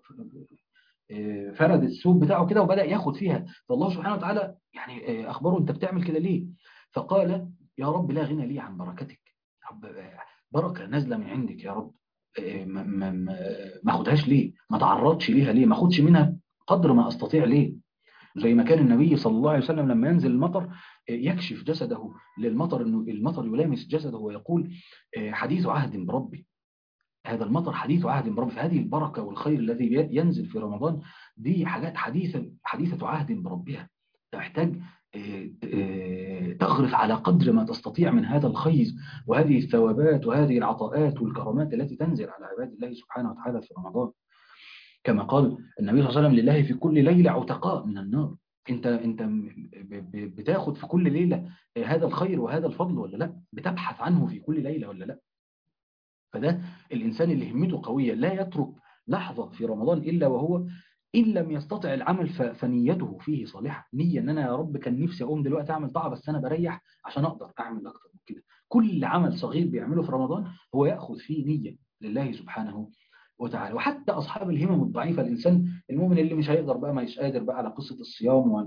A: فرد الثوب بتاعه كده وبدا ياخد فيها. فالله سبحانه وتعالى يعني اخبره انت بتعمل كده ليه؟ فقال يا رب لا غنى لي عن بركتك، رب بركه نازله من عندك يا رب، ما ما ما ما اخدهاش ليه؟ ما تعرضش ليها ليه؟ ما اخدش منها قدر ما استطيع ليه؟ زي ما كان النبي صلى الله عليه وسلم لما ينزل المطر يكشف جسده للمطر، انه المطر يلامس جسده ويقول حديث عهد بربي، هذا المطر حديث عهد بربي. فهذه البركة والخير الذي ينزل في رمضان دي حاجات حديثة حديثة عهد بربها، تحتاج تغرف على قدر ما تستطيع من هذا الخير وهذه الثوابات وهذه العطاءات والكرامات التي تنزل على عباد الله سبحانه وتعالى في رمضان. كما قال النبي صلى الله عليه وسلم: لله في كل ليلة عتقاء من النار. انت انت بتاخد في كل ليلة هذا الخير وهذا الفضل ولا لا؟ بتبحث عنه في كل ليلة ولا لا؟ فده الإنسان اللي همته قوية لا يترك لحظة في رمضان إلا وهو إن لم يستطع العمل فنيته فيه صالحة. نية إن أنا يا رب كان نفسي أقوم دلوقتي أعمل طاعة بس أنا بريح عشان أقدر أعمل أكتر من كده. كل عمل صغير بيعمله في رمضان هو يأخذ فيه نية لله سبحانه وتعالى. وحتى أصحاب الهمم الضعيفة، الإنسان المؤمن اللي مش هيقدر بقى، ما يش قادر بقى على قصة الصيام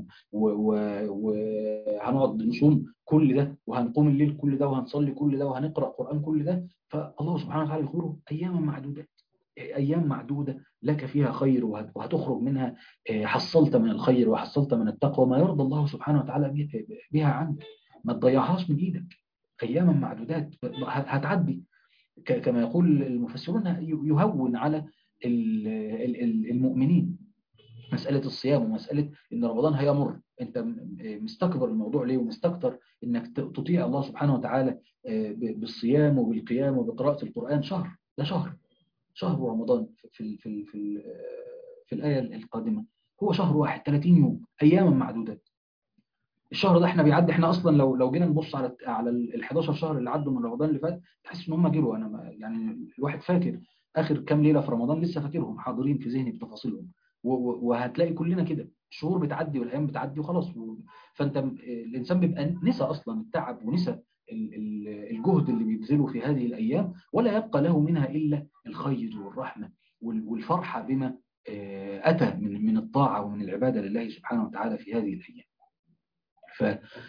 A: وهنقعد نصوم كل ده وهنقوم الليل كل ده وهنصلي كل ده وهنقرأ قرآن كل ده، فالله سبحانه وتعالى يقول أيام معدودات، أيام معدودة لك فيها خير وهتخرج منها حصلت من الخير وحصلت من التقوى ما يرضى الله سبحانه وتعالى بها عنك. ما تضيعهاش من إيدك، أياما معدودات هتعدي. كما يقول المفسرون يهون على المؤمنين مسألة الصيام ومسألة إن رمضان هيمر. أنت مستكبر الموضوع ليه ومستكتر إنك تطيع الله سبحانه وتعالى بالصيام وبالقيام وبقراءة القرآن. شهر، ده شهر، شهر رمضان في في في في الآية القادمة هو شهر واحد، ثلاثين يوم، أياما معدودات. الشهر ده احنا بيعدي، احنا اصلا لو لو جينا نبص على على ال حداشر شهر اللي عدوا من رمضان اللي فات تحس ان هم جروا. انا يعني الواحد فاكر اخر كام ليله في رمضان، لسه فاكرهم حاضرين في ذهني بتفاصيلهم. وهتلاقي كلنا كده الشهور بتعدي والايام بتعدي وخلاص. فانت الانسان بيبقى نسى اصلا التعب ونسى الجهد اللي بيبذله في هذه الايام، ولا يبقى له منها الا الخير والرحمه والفرحه بما اتى من من الطاعه ومن العباده لله سبحانه وتعالى في هذه الايام. ف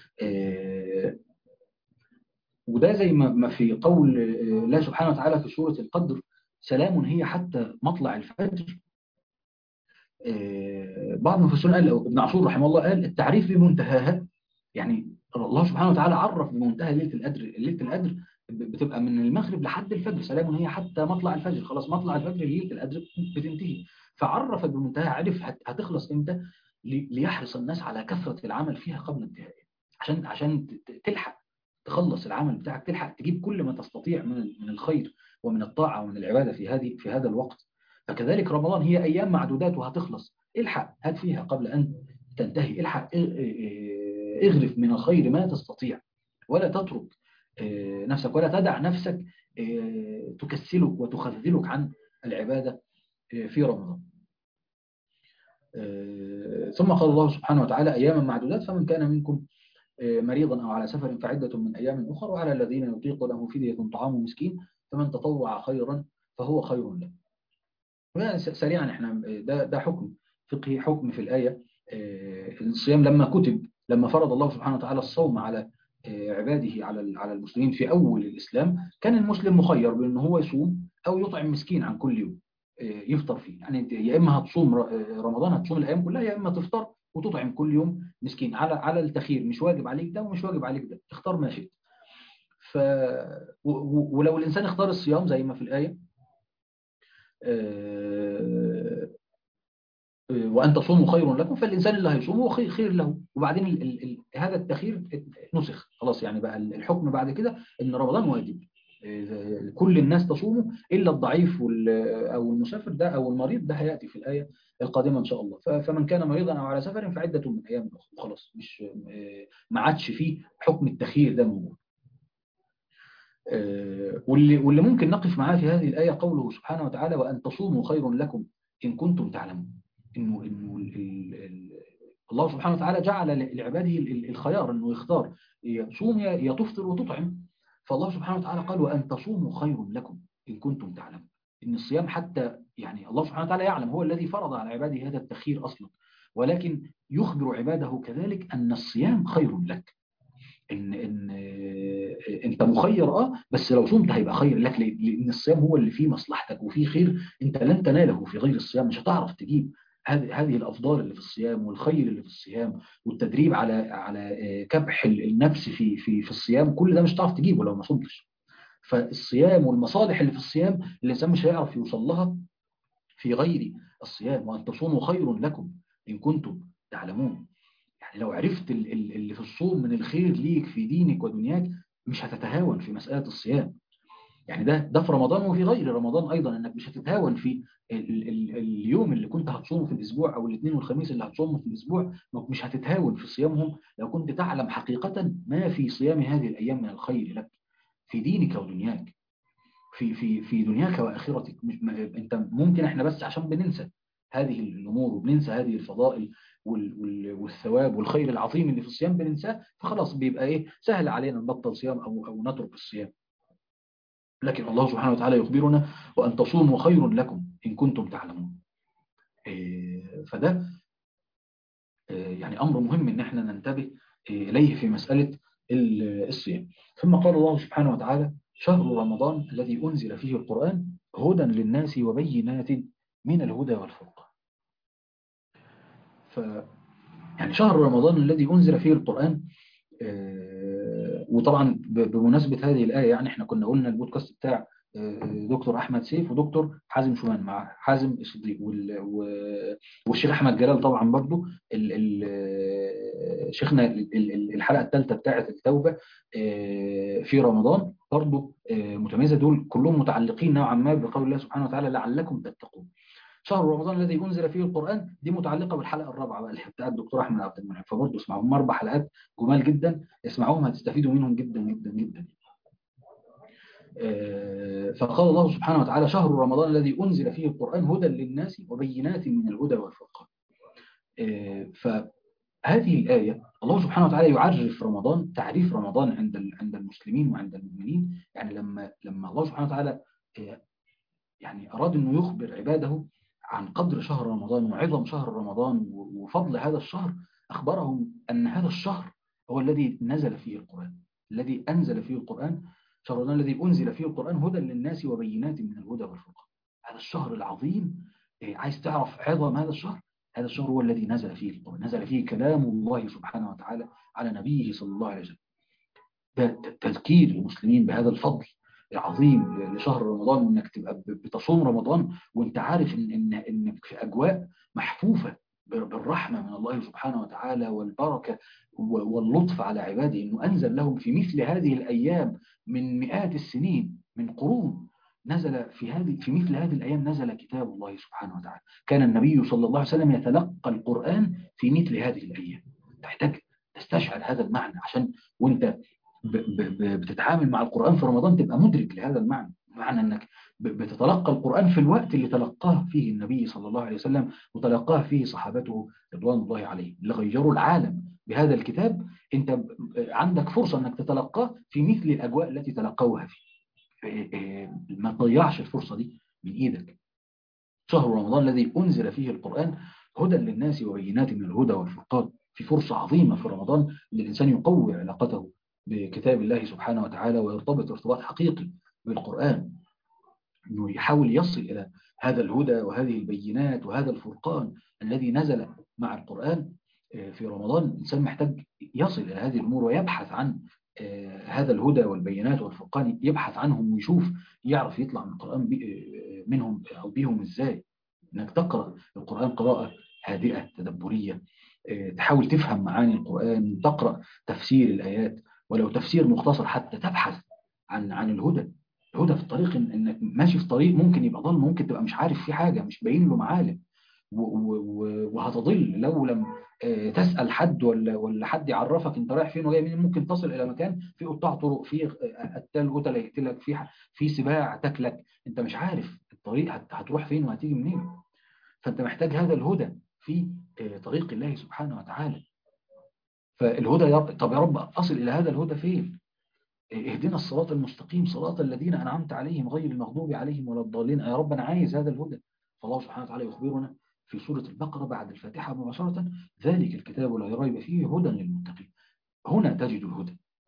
A: وده زي ما في قول الله سبحانه وتعالى في سورة القدر: سلام هي حتى مطلع الفجر. بعض المفسرين قال، ابن عاشور رحمه الله قال التعريف بمنتهاها، يعني الله سبحانه وتعالى عرف بمنتهى ليلة القدر. ليلة القدر بتبقى من المغرب لحد الفجر، سلام هي حتى مطلع الفجر، خلاص مطلع الفجر ليلة القدر بتنتهي. فعرف بمنتهى، عرف هتخلص امتى ليحرص الناس على كثرة العمل فيها قبل انتهائها، عشان عشان تلحق تخلص العمل بتاعك، تلحق تجيب كل ما تستطيع من من الخير ومن الطاعة ومن العبادة في هذه في هذا الوقت. فكذلك رمضان هي أيام معدودات وهتخلص، الحق هات فيها قبل أن تنتهي، الحق اغرف من الخير ما تستطيع، ولا تترك نفسك ولا تدع نفسك تكسلك وتخذلك عن العبادة في رمضان. ثم قال الله سبحانه وتعالى أياما معدودات فمن كان منكم مريضا أو على سفر فعدة من أيام أخر وعلى الذين يطيقونه فدية طعام مسكين فمن تطوع خيرا فهو خير له. سريعا احنا ده ده حكم فقهي، حكم في الآية. الصيام لما كتب، لما فرض الله سبحانه وتعالى الصوم على عباده، على على المسلمين في أول الإسلام، كان المسلم مخير بأن هو يصوم أو يطعم مسكين عن كل يوم يفطر فيه. يعني يا إما هتصوم رمضان هتصوم الأيام كلها، يا إما تفطر وتطعم كل يوم مسكين، على على التخير، مش واجب عليك ده ومش واجب عليك ده، اختار ما شئت. ف ولو الإنسان اختار الصيام زي ما في الآية وأن تصوموا خير لكم، فالإنسان اللي هيصوم هو خير, خير له. وبعدين ال ال هذا التخير نسخ خلاص، يعني بقى الحكم بعد كده إن رمضان واجب، كل الناس تصوموا إلا الضعيف أو المسافر ده أو المريض، ده هيأتي في الآية القادمة إن شاء الله. فمن كان مريضا أو على سفر فعدة من أيام أخرى، خلاص مش ما عادش فيه حكم التخيير ده موجود. واللي واللي ممكن نقف معاه في هذه الآية قوله سبحانه وتعالى وأن تصوموا خير لكم إن كنتم تعلمون. إنه إنه الله سبحانه وتعالى جعل لعباده الخيار إنه يختار يصوم يا تفطر وتطعم. فالله سبحانه وتعالى قال وأن تصوموا خير لكم إن كنتم تعلمون. إن الصيام حتى يعني الله سبحانه وتعالى يعلم، هو الذي فرض على عباده هذا التخيير أصلا، ولكن يخبر عباده كذلك أن الصيام خير لك. إن إن انت مخير اه بس لو صمت هيبقى خير لك، لان الصيام هو اللي فيه مصلحتك وفيه خير انت لن تناله في غير الصيام. مش هتعرف تجيب هذه هذه الافضال اللي في الصيام والخير اللي في الصيام والتدريب على على كبح النفس في في في الصيام. كل ده مش هتعرف تجيبه لو ما صمتش. فالصيام والمصالح اللي في الصيام الانسان مش هيعرف يوصل لها في غير الصيام. وان تصوموا خير لكم ان كنتم تعلمون. يعني لو عرفت اللي في الصوم من الخير ليك في دينك ودنياك مش هتتهاون في مسألة الصيام. يعني ده ده في رمضان وفي غير رمضان أيضا، إنك مش هتتهاون في ال ال اليوم اللي كنت هتصومه في الأسبوع أو الاثنين والخميس اللي هتصومه في الأسبوع. مش هتتهاون في صيامهم لو كنت تعلم حقيقة ما في صيام هذه الأيام من الخير لك في دينك ودنياك، في في في دنياك وآخرتك. أنت ممكن إحنا بس عشان بننسى هذه الأمور وبننسى هذه الفضائل والثواب والخير العظيم اللي في الصيام بننساه، فخلاص بيبقى إيه سهل علينا نبطل صيام أو أو نترك الصيام. لكن الله سبحانه وتعالى يخبرنا وأن تصوموا خير لكم إن كنتم تعلمون. فده يعني أمر مهم إن احنا ننتبه إليه في مسألة الصيام. ثم قال الله سبحانه وتعالى: شهر رمضان الذي أنزل فيه القرآن هدى للناس وبينات من الهدى والفرقان. ف يعني شهر رمضان الذي أنزل فيه القرآن. وطبعا بمناسبة هذه الآية يعني احنا كنا قلنا البودكاست بتاع دكتور أحمد سيف ودكتور حازم شومان مع حازم الصديق والشيخ أحمد جلال طبعا برضو شيخنا الحلقة الثالثة بتاعة التوبة في رمضان برضو متميزة. دول كلهم متعلقين نوعا ما بقول الله سبحانه وتعالى لعلكم تتقون. شهر رمضان الذي أنزل فيه القرآن دي متعلقة بالحلقة الرابعة بقى اللي بتاعت الدكتور أحمد عبد المنعم، فبرضه اسمعوهم أربع حلقات جمال جدا، اسمعوهم هتستفيدوا منهم جدا جدا جدا. فقال الله سبحانه وتعالى: شهر رمضان الذي أنزل فيه القرآن هدى للناس وبينات من الهدى والفرقان. فهذه الآية الله سبحانه وتعالى يعرف رمضان تعريف رمضان عند عند المسلمين وعند المؤمنين. يعني لما لما الله سبحانه وتعالى يعني أراد أنه يخبر عباده عن قدر شهر رمضان وعظم شهر رمضان وفضل هذا الشهر، أخبرهم أن هذا الشهر هو الذي نزل فيه القرآن، الذي أنزل فيه القرآن. شهر رمضان الذي أنزل فيه القرآن هدى للناس وبينات من الهدى والفرقان. هذا الشهر العظيم، عايز تعرف عظم هذا الشهر؟ هذا الشهر هو الذي نزل فيه القرآن، نزل فيه كلام الله سبحانه وتعالى على نبيه صلى الله عليه وسلم. ده تذكير المسلمين بهذا الفضل العظيم لشهر رمضان، وانك تبقى بتصوم رمضان وانت عارف ان ان انك في اجواء محفوفه بالرحمه من الله سبحانه وتعالى والبركه واللطف على عباده، انه انزل لهم في مثل هذه الايام من مئات السنين من قرون، نزل في هذه في مثل هذه الايام نزل كتاب الله سبحانه وتعالى. كان النبي صلى الله عليه وسلم يتلقى القرآن في مثل هذه الايام. تحتاج تستشعر هذا المعنى عشان وانت بتتعامل مع القرآن في رمضان تبقى مدرك لهذا المعنى، معنى أنك بتتلقى القرآن في الوقت اللي تلقاه فيه النبي صلى الله عليه وسلم وتلقاه فيه صحابته رضوان الله عليهم اللي غيروا العالم بهذا الكتاب. أنت عندك فرصة أنك تتلقاه في مثل الأجواء التي تلقوها فيه. ما تضيعش الفرصة دي من إيدك. شهر رمضان الذي أنزل فيه القرآن هدى للناس وبينات من الهدى والفرقان. في فرصة عظيمة في رمضان أن الإنسان يقوي علاقته بكتاب الله سبحانه وتعالى ويرتبط ارتباط حقيقي بالقرآن، أنه يحاول يصل إلى هذا الهدى وهذه البينات وهذا الفرقان الذي نزل مع القرآن في رمضان. الإنسان محتاج يصل إلى هذه الأمور ويبحث عن هذا الهدى والبينات والفرقان، يبحث عنهم ويشوف يعرف يطلع من القرآن منهم أو بيهم إزاي. إنك تقرأ القرآن قراءة هادئة تدبرية، تحاول تفهم معاني القرآن، تقرأ تفسير الآيات ولو تفسير مختصر، حتى تبحث عن عن الهدى. الهدى في الطريق، انك ماشي في طريق ممكن يبقى ضل، ممكن تبقى مش عارف فيه حاجة، مش باين له معالم، وهتضل لو لم تسأل حد ولا ولا حد يعرفك انت رايح فين وجاي منين. ممكن تصل الى مكان فيه قطاع طرق، فيه قتال قتل يقتلك، فيه في سباع تاكلك، انت مش عارف الطريق هتروح فين وهتيجي منين. فانت محتاج هذا الهدى في طريق الله سبحانه وتعالى. فالهدى يا رب، طب يا رب أصل إلى هذا الهدى فين؟ اهدنا الصراط المستقيم صراط الذين أنعمت عليهم غير المغضوب عليهم ولا الضالين. يا رب أنا عايز هذا الهدى. فالله سبحانه وتعالى يخبرنا في سورة البقرة بعد الفاتحة مباشرة: ذلك الكتاب لا ريب فيه هدى للمتقين. هنا تجد الهدى.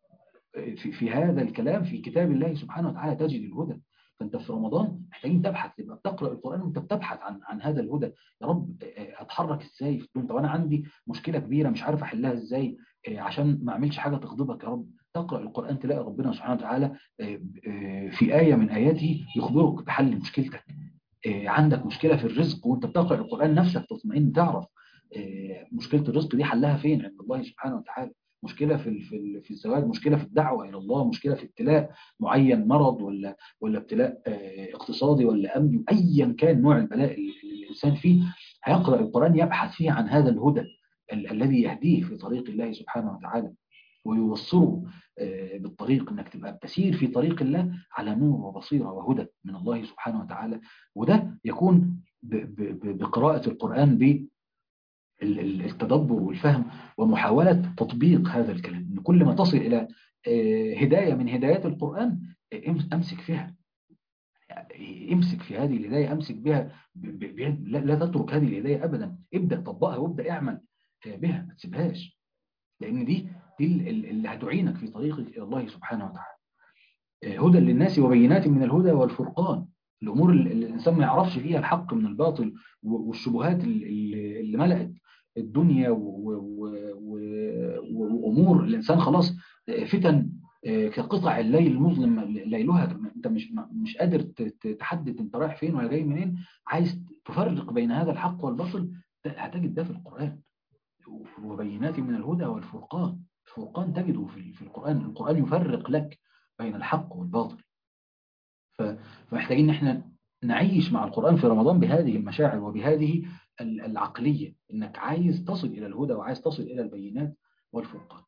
A: في, في هذا الكلام في كتاب الله سبحانه وتعالى تجد الهدى. فانت في رمضان محتاجين تبحث، تبقى بتقرا القران وانت بتبحث عن عن هذا الهدى. يا رب اتحرك ازاي في الدنيا؟ طب انا عندي مشكله كبيره مش عارف احلها ازاي عشان ما اعملش حاجه تغضبك يا رب. تقرا القران تلاقي ربنا سبحانه وتعالى في ايه من اياته يخبرك بحل مشكلتك. عندك مشكله في الرزق وانت بتقرا القران نفسك تطمئن، تعرف مشكله الرزق دي حلها فين عند الله سبحانه وتعالى. مشكله في في في الزواج، مشكله في الدعوه الى الله، مشكله في ابتلاء معين، مرض ولا ولا ابتلاء اقتصادي ولا امني، ايا كان نوع البلاء اللي الانسان فيه، هيقرا القران يبحث فيه عن هذا الهدى ال الذي يهديه في طريق الله سبحانه وتعالى ويوصله بالطريق، انك تبقى بتسير في طريق الله على نور وبصيره وهدى من الله سبحانه وتعالى. وده يكون بقراءه القران ب التدبر والفهم ومحاولة تطبيق هذا الكلام. إن كل ما تصل إلى هداية من هدايات القرآن أمسك فيها، امسك في هذه الهداية، أمسك بها، لا تترك هذه الهداية أبدا، ابدأ طبقها وابدأ اعمل بها، ما تسيبهاش، لأن دي دي اللي هتعينك في طريقك إلى الله سبحانه وتعالى. هدى للناس وبينات من الهدى والفرقان، الأمور اللي الإنسان ما يعرفش فيها الحق من الباطل والشبهات اللي, اللي ملأت الدنيا وأمور الإنسان خلاص فتن كقطع الليل المظلم ليلها، أنت مش مش قادر تحدد أنت رايح فين ولا جاي منين، عايز تفرق بين هذا الحق والباطل، هتجد ده في القرآن. وبينات من الهدى والفرقان، الفرقان تجده في القرآن، القرآن يفرق لك بين الحق والباطل. فمحتاجين ان احنا نعيش مع القرآن في رمضان بهذه المشاعر وبهذه العقلية، انك عايز تصل الى الهدى وعايز تصل الى البينات والفرقان.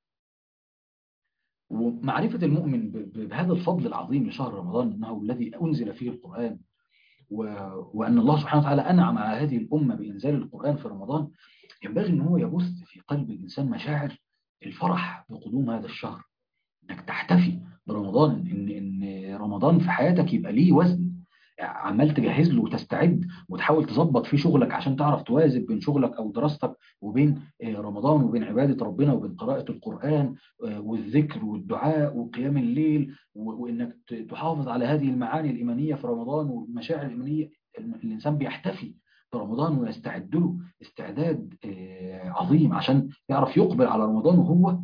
A: ومعرفة المؤمن بهذا الفضل العظيم لشهر رمضان، انه الذي انزل فيه القرآن، وان الله سبحانه وتعالى انعم على هذه الامة بانزال القرآن في رمضان، ينبغي ان هو يبث في قلب الانسان مشاعر الفرح بقدوم هذا الشهر، انك تحتفي برمضان، ان ان رمضان في حياتك يبقى ليه وزن، عمال تجهز له وتستعد وتحاول تظبط فيه شغلك عشان تعرف توازن بين شغلك او دراستك وبين رمضان وبين عبادة ربنا وبين قراءة القرآن والذكر والدعاء وقيام الليل، وانك تحافظ على هذه المعاني الإيمانية في رمضان والمشاعر الإيمانية. الإنسان بيحتفي برمضان ويستعد له استعداد عظيم عشان يعرف يقبل على رمضان وهو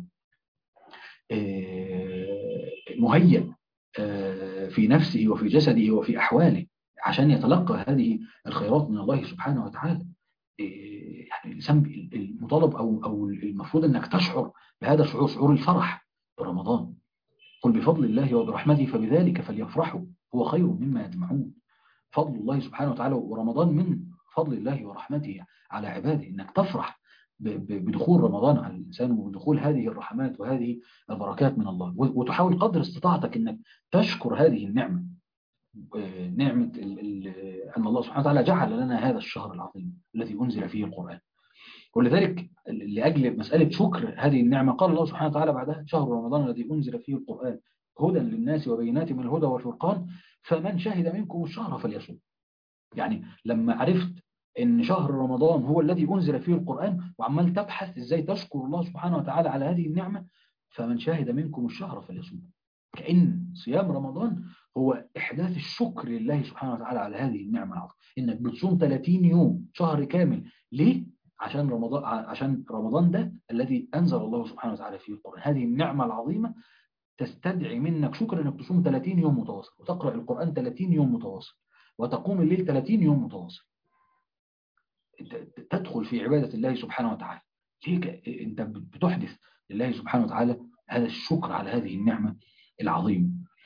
A: مهيئ في نفسه وفي جسده وفي أحواله عشان يتلقى هذه الخيرات من الله سبحانه وتعالى. يعني الإنسان المطالب أو أو المفروض أنك تشعر بهذا الشعور، شعور الفرح برمضان. قل بفضل الله وبرحمته فبذلك فليفرحوا هو خير مما يجمعون. فضل الله سبحانه وتعالى ورمضان من فضل الله ورحمته على عباده، انك تفرح بدخول رمضان على الانسان وبدخول هذه الرحمات وهذه البركات من الله، وتحاول قدر استطاعتك انك تشكر هذه النعمه، نعمه ان الله سبحانه وتعالى جعل لنا هذا الشهر العظيم الذي انزل فيه القران. ولذلك لاجل مساله شكر هذه النعمه قال الله سبحانه وتعالى بعدها: شهر رمضان الذي انزل فيه القران هدى للناس وبينات من الهدى والفرقان فمن شهد منكم الشهر فليصم. يعني لما عرفت ان شهر رمضان هو الذي انزل فيه القرآن وعمال تبحث ازاي تشكر الله سبحانه وتعالى على هذه النعمة، فمن شهد منكم الشهر فليصم. كأن صيام رمضان هو احداث الشكر لله سبحانه وتعالى على هذه النعمة العظيمة، انك بتصوم ثلاثين يوم شهر كامل. ليه؟ عشان رمضان، عشان رمضان ده الذي انزل الله سبحانه وتعالى فيه القرآن، هذه النعمة العظيمة تستدعي منك شكر انك تصوم ثلاثين يوم متواصل وتقرأ القرآن ثلاثين يوم متواصل وتقوم الليل ثلاثين يوم متواصل، تدخل في عبادة الله سبحانه وتعالى. ليه؟ انت بتحدث لله سبحانه وتعالى هذا الشكر على هذه النعمة العظيمة.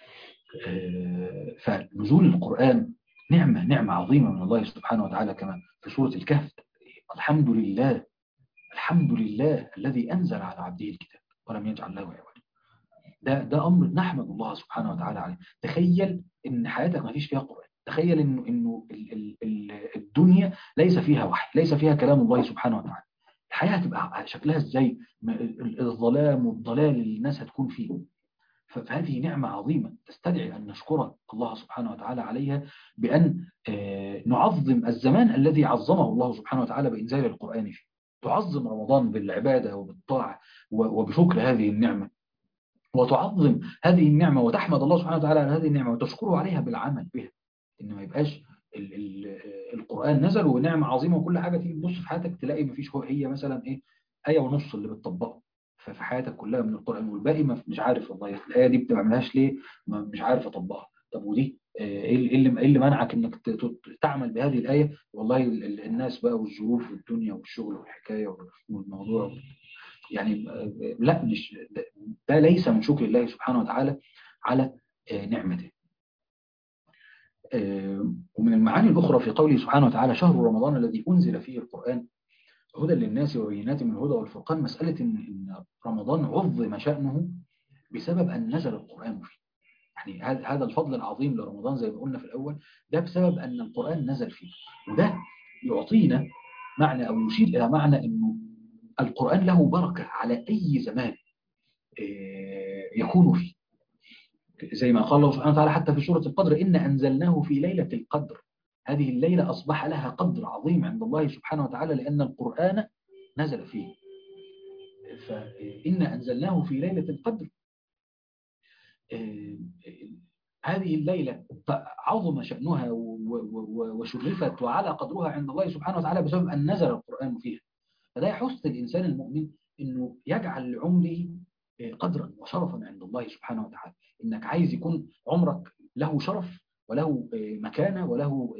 A: فنزول القرآن نعمة نعمة عظيمة من الله سبحانه وتعالى، كما في سورة الكهف: الحمد لله الحمد لله الذي أنزل على عبده الكتاب ولم يجعل له عوجا. ده ده أمر نحمد الله سبحانه وتعالى عليه. تخيل إن حياتك ما فيش فيها قرآن، تخيل إنه إنه الدنيا ليس فيها وحي، ليس فيها كلام الله سبحانه وتعالى، الحياة هتبقى شكلها إزاي؟ الظلام والضلال اللي الناس هتكون فيه. فهذه نعمة عظيمة تستدعي أن نشكر الله سبحانه وتعالى عليها بأن نعظم الزمان الذي عظمه الله سبحانه وتعالى بإنزال القرآن فيه. تعظم رمضان بالعبادة وبالطاعة وبشكر هذه النعمة، وتعظم هذه النعمة وتحمد الله سبحانه وتعالى على هذه النعمة وتشكره عليها بالعمل بها. إن ما يبقاش ال ال القرآن نزل ونعمة عظيمة وكل حاجة تيجي تبص في حياتك تلاقي مفيش، هو هي مثلا إيه، آية ونص اللي بتطبقه ففي حياتك كلها من القرآن، والباقي مش عارف والله الآية دي بتعملهاش ليه، مش عارف أطبقها. طب ودي إيه اللي إيه اللي منعك إنك تعمل بهذه الآية؟ والله الناس بقى والظروف والدنيا والشغل والحكاية والموضوع يعني. لا، مش ده ليس من شكر الله سبحانه وتعالى على نعمته. ومن المعاني الأخرى في قوله سبحانه وتعالى شهر رمضان الذي أنزل فيه القرآن هدى للناس وبينات من الهدى والفرقان، مسألة إن رمضان عظم شأنه بسبب أن نزل القرآن فيه. يعني هذا الفضل العظيم لرمضان زي ما قلنا في الأول ده بسبب أن القرآن نزل فيه، وده يعطينا معنى أو يشير إلى معنى أنه القرآن له بركة على أي زمان يكون فيه. زي ما قال الله سبحانه وتعالى حتى في سورة القدر إن أنزلناه في ليلة القدر، هذه الليلة أصبح لها قدر عظيم عند الله سبحانه وتعالى لأن القرآن نزل فيه. فإن أنزلناه في ليلة القدر، هذه الليلة عظم شأنها وشرفت وعلى قدرها عند الله سبحانه وتعالى بسبب أن نزل القرآن فيها. فده يحث الإنسان المؤمن أنه يجعل لعمره قدرا وشرفا عند الله سبحانه وتعالى. إنك عايز يكون عمرك له شرف وله مكانة وله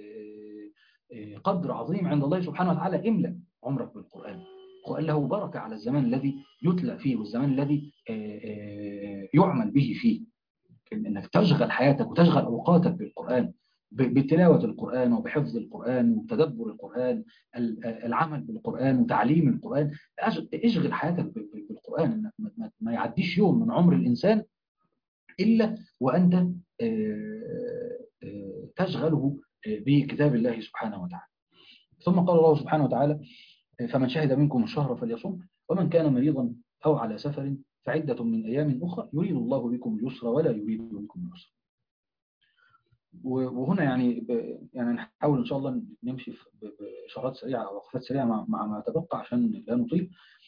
A: قدر عظيم عند الله سبحانه وتعالى، املأ عمرك بالقرآن. القرآن له بركة على الزمان الذي يتلى فيه والزمان الذي يعمل به فيه. إنك تشغل حياتك وتشغل أوقاتك بالقرآن، بتلاوة القرآن وبحفظ القرآن وتدبر القرآن، العمل بالقرآن وتعليم القرآن. اشغل حياتك بالقرآن، ما يعديش يوم من عمر الإنسان إلا وأنت تشغله بكتاب الله سبحانه وتعالى. ثم قال الله سبحانه وتعالى فمن شهد منكم الشهر فليصم ومن كان مريضا أو على سفر فعدة من أيام أخرى يريد الله بكم اليسر ولا يريد بكم العسر. وهنا يعني يعني نحاول إن شاء الله نمشي بإشارات سريعة أو وقفات سريعة مع, مع ما تبقى عشان لا نطيل.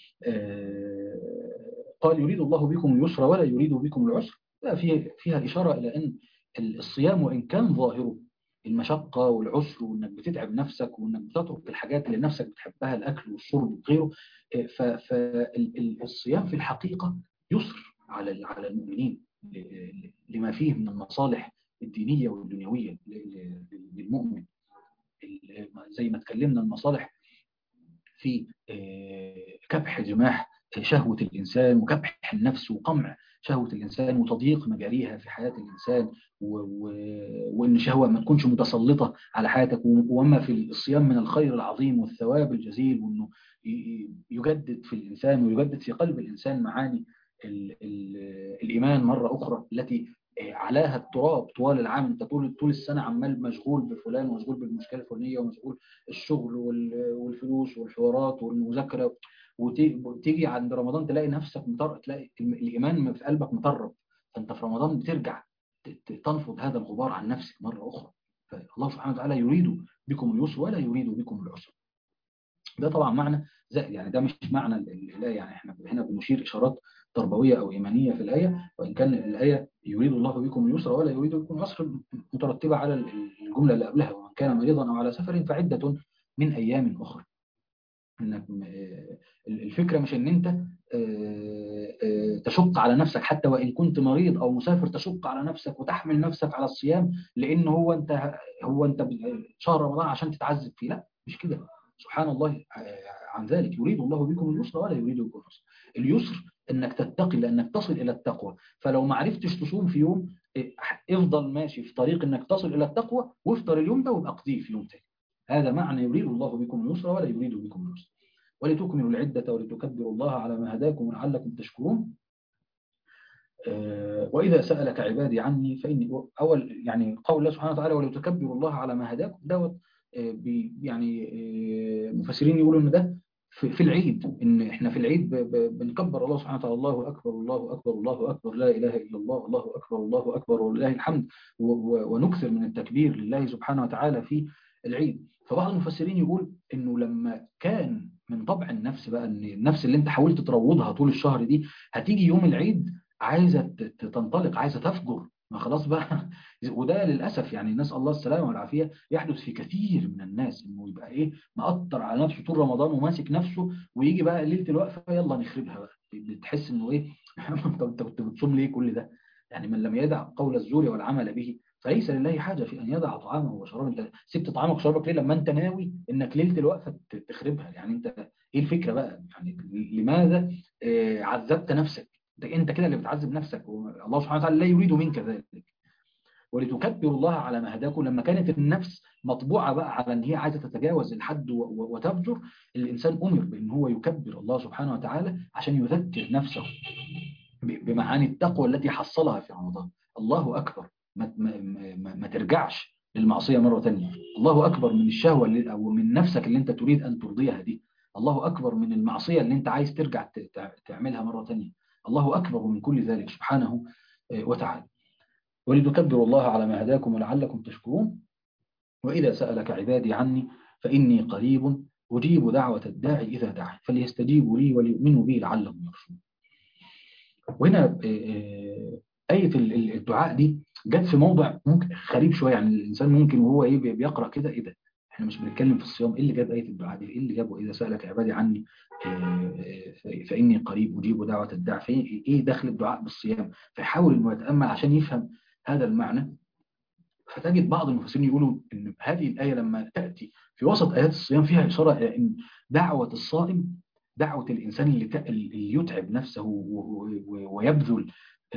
A: قال يريد الله بكم اليسر ولا يريد بكم العسر، فيه فيها إشارة إلى أن الصيام وإن كان ظاهره المشقة والعسر وإنك بتتعب نفسك وإنك بتترك الحاجات اللي نفسك بتحبها الأكل والشرب وغيره، فالصيام في الحقيقة يسر على على المؤمنين لما فيه من المصالح الدينية والدنيوية للمؤمن. زي ما تكلمنا المصالح في كبح جماح شهوة الإنسان وكبح النفس وقمع شهوة الإنسان وتضييق مجاريها في حياة الإنسان، و... و... وإن شهوة ما تكونش متسلطة على حياتك، وما في الصيام من الخير العظيم والثواب الجزيل، وإنه يجدد في الإنسان ويجدد في قلب الإنسان معاني ال... ال... الإيمان مرة أخرى التي علاها التراب طوال العام. انت طول طول السنه عمال مشغول بفلان ومشغول بالمشكله الفلانيه ومشغول الشغل والفلوس والحوارات والمذاكره، وتيجي عند رمضان تلاقي نفسك مطر، تلاقي الايمان في قلبك مطرب. فانت في رمضان بترجع تنفض هذا الغبار عن نفسك مره اخرى. فالله سبحانه وتعالى يريد بكم اليسر ولا يريد بكم العسر. ده طبعا معنى زائد، يعني ده مش معنى الآية، يعني احنا هنا بنشير إشارات تربوية أو إيمانية في الآية، وإن كان الآية يريد الله بكم اليسر ولا يريد بكم العسر مترتبة على الجملة اللي قبلها ومن كان مريضا أو على سفر فعدة من أيام أخرى. إنك الفكرة مش إن أنت تشق على نفسك حتى وإن كنت مريض أو مسافر، تشق على نفسك وتحمل نفسك على الصيام لأن هو أنت هو أنت شهر رمضان عشان تتعذب فيه. لا، مش كده، سبحان الله عن ذلك. يريد الله بكم اليسر ولا يريد بكم العسر. اليسر انك تتقي لانك تصل الى التقوى، فلو ما عرفتش تصوم في يوم افضل ماشي في طريق انك تصل الى التقوى وافطر اليوم ده وابقى اقضيه في يوم تاني. هذا معنى يريد الله بكم اليسر ولا يريد بكم العسر ولتكملوا العدة ولتكبروا الله على ما هداكم ولعلكم تشكرون. وإذا سألك عبادي عني فإني أول يعني قول الله سبحانه وتعالى ولتكبروا الله على ما هداكم دوت، يعني مفسرين يقولوا إن ده في العيد، إن إحنا في العيد بنكبر الله سبحانه وتعالى الله أكبر الله أكبر الله أكبر لا إله إلا الله الله أكبر الله أكبر ولله الحمد، ونكثر من التكبير لله سبحانه وتعالى في العيد. فبعض المفسرين يقول إنه لما كان من طبع النفس بقى إن النفس اللي أنت حاولت تروضها طول الشهر دي هتيجي يوم العيد عايزة تنطلق، عايزة تفجر، ما خلاص بقى. وده للأسف يعني نسأل الله السلامة والعافية يحدث في كثير من الناس، إنه يبقى إيه مقطر على نفسه طول رمضان وماسك نفسه، ويجي بقى ليلة الوقفة يلا نخربها بقى. بتحس إنه إيه طب أنت كنت بتصوم ليه كل ده؟ يعني من لم يدع قول الزور والعمل به فليس لله حاجة في أن يدع طعامه وشرابه. أنت سبت طعامك وشرابك ليه لما أنت ناوي إنك ليلة الوقفة تخربها؟ يعني أنت إيه الفكرة بقى؟ يعني لماذا آه، عذبت نفسك؟ ده انت كده اللي بتعذب نفسك، والله سبحانه وتعالى لا يريد منك ذلك. ولتكبروا الله على ما هداكم. لما كانت النفس مطبوعه بقى على ان هي عايزه تتجاوز الحد وتفجر، الانسان امر بان هو يكبر الله سبحانه وتعالى عشان يذكر نفسه بمعاني التقوى التي حصلها في رمضان. الله اكبر، ما, ما, ما, ما ترجعش للمعصيه مره ثانيه. الله اكبر من الشهوه اللي او من نفسك اللي انت تريد ان ترضيها دي. الله اكبر من المعصيه اللي انت عايز ترجع تعملها مره ثانيه. الله اكبر من كل ذلك سبحانه وتعالى. ولتكبروا الله على ما هداكم ولعلكم تشكرون. وإذا سألك عبادي عني فإني قريب أجيب دعوة الداعي إذا دعا فليستجيبوا لي وليؤمنوا بي لعلهم يرشدون. وهنا آية الدعاء دي جت في موضع ممكن غريب شوية، يعني الإنسان ممكن وهو إيه بيقرأ كده إيه ده؟ إحنا مش بنتكلم في الصيام، إيه اللي جاب آية الدعاء دي؟ إيه اللي جابه إذا سألك عبادي عني فإني قريب أجيب دعوة الداعي؟ إيه دخل الدعاء بالصيام؟ فيحاول إنه يتأمل عشان يفهم هذا المعنى. فتجد بعض المفسرين يقولوا ان هذه الايه لما تاتي في وسط ايات الصيام فيها اشاره الى ان دعوه الصائم، دعوه الانسان اللي اللي يتعب نفسه ويبذل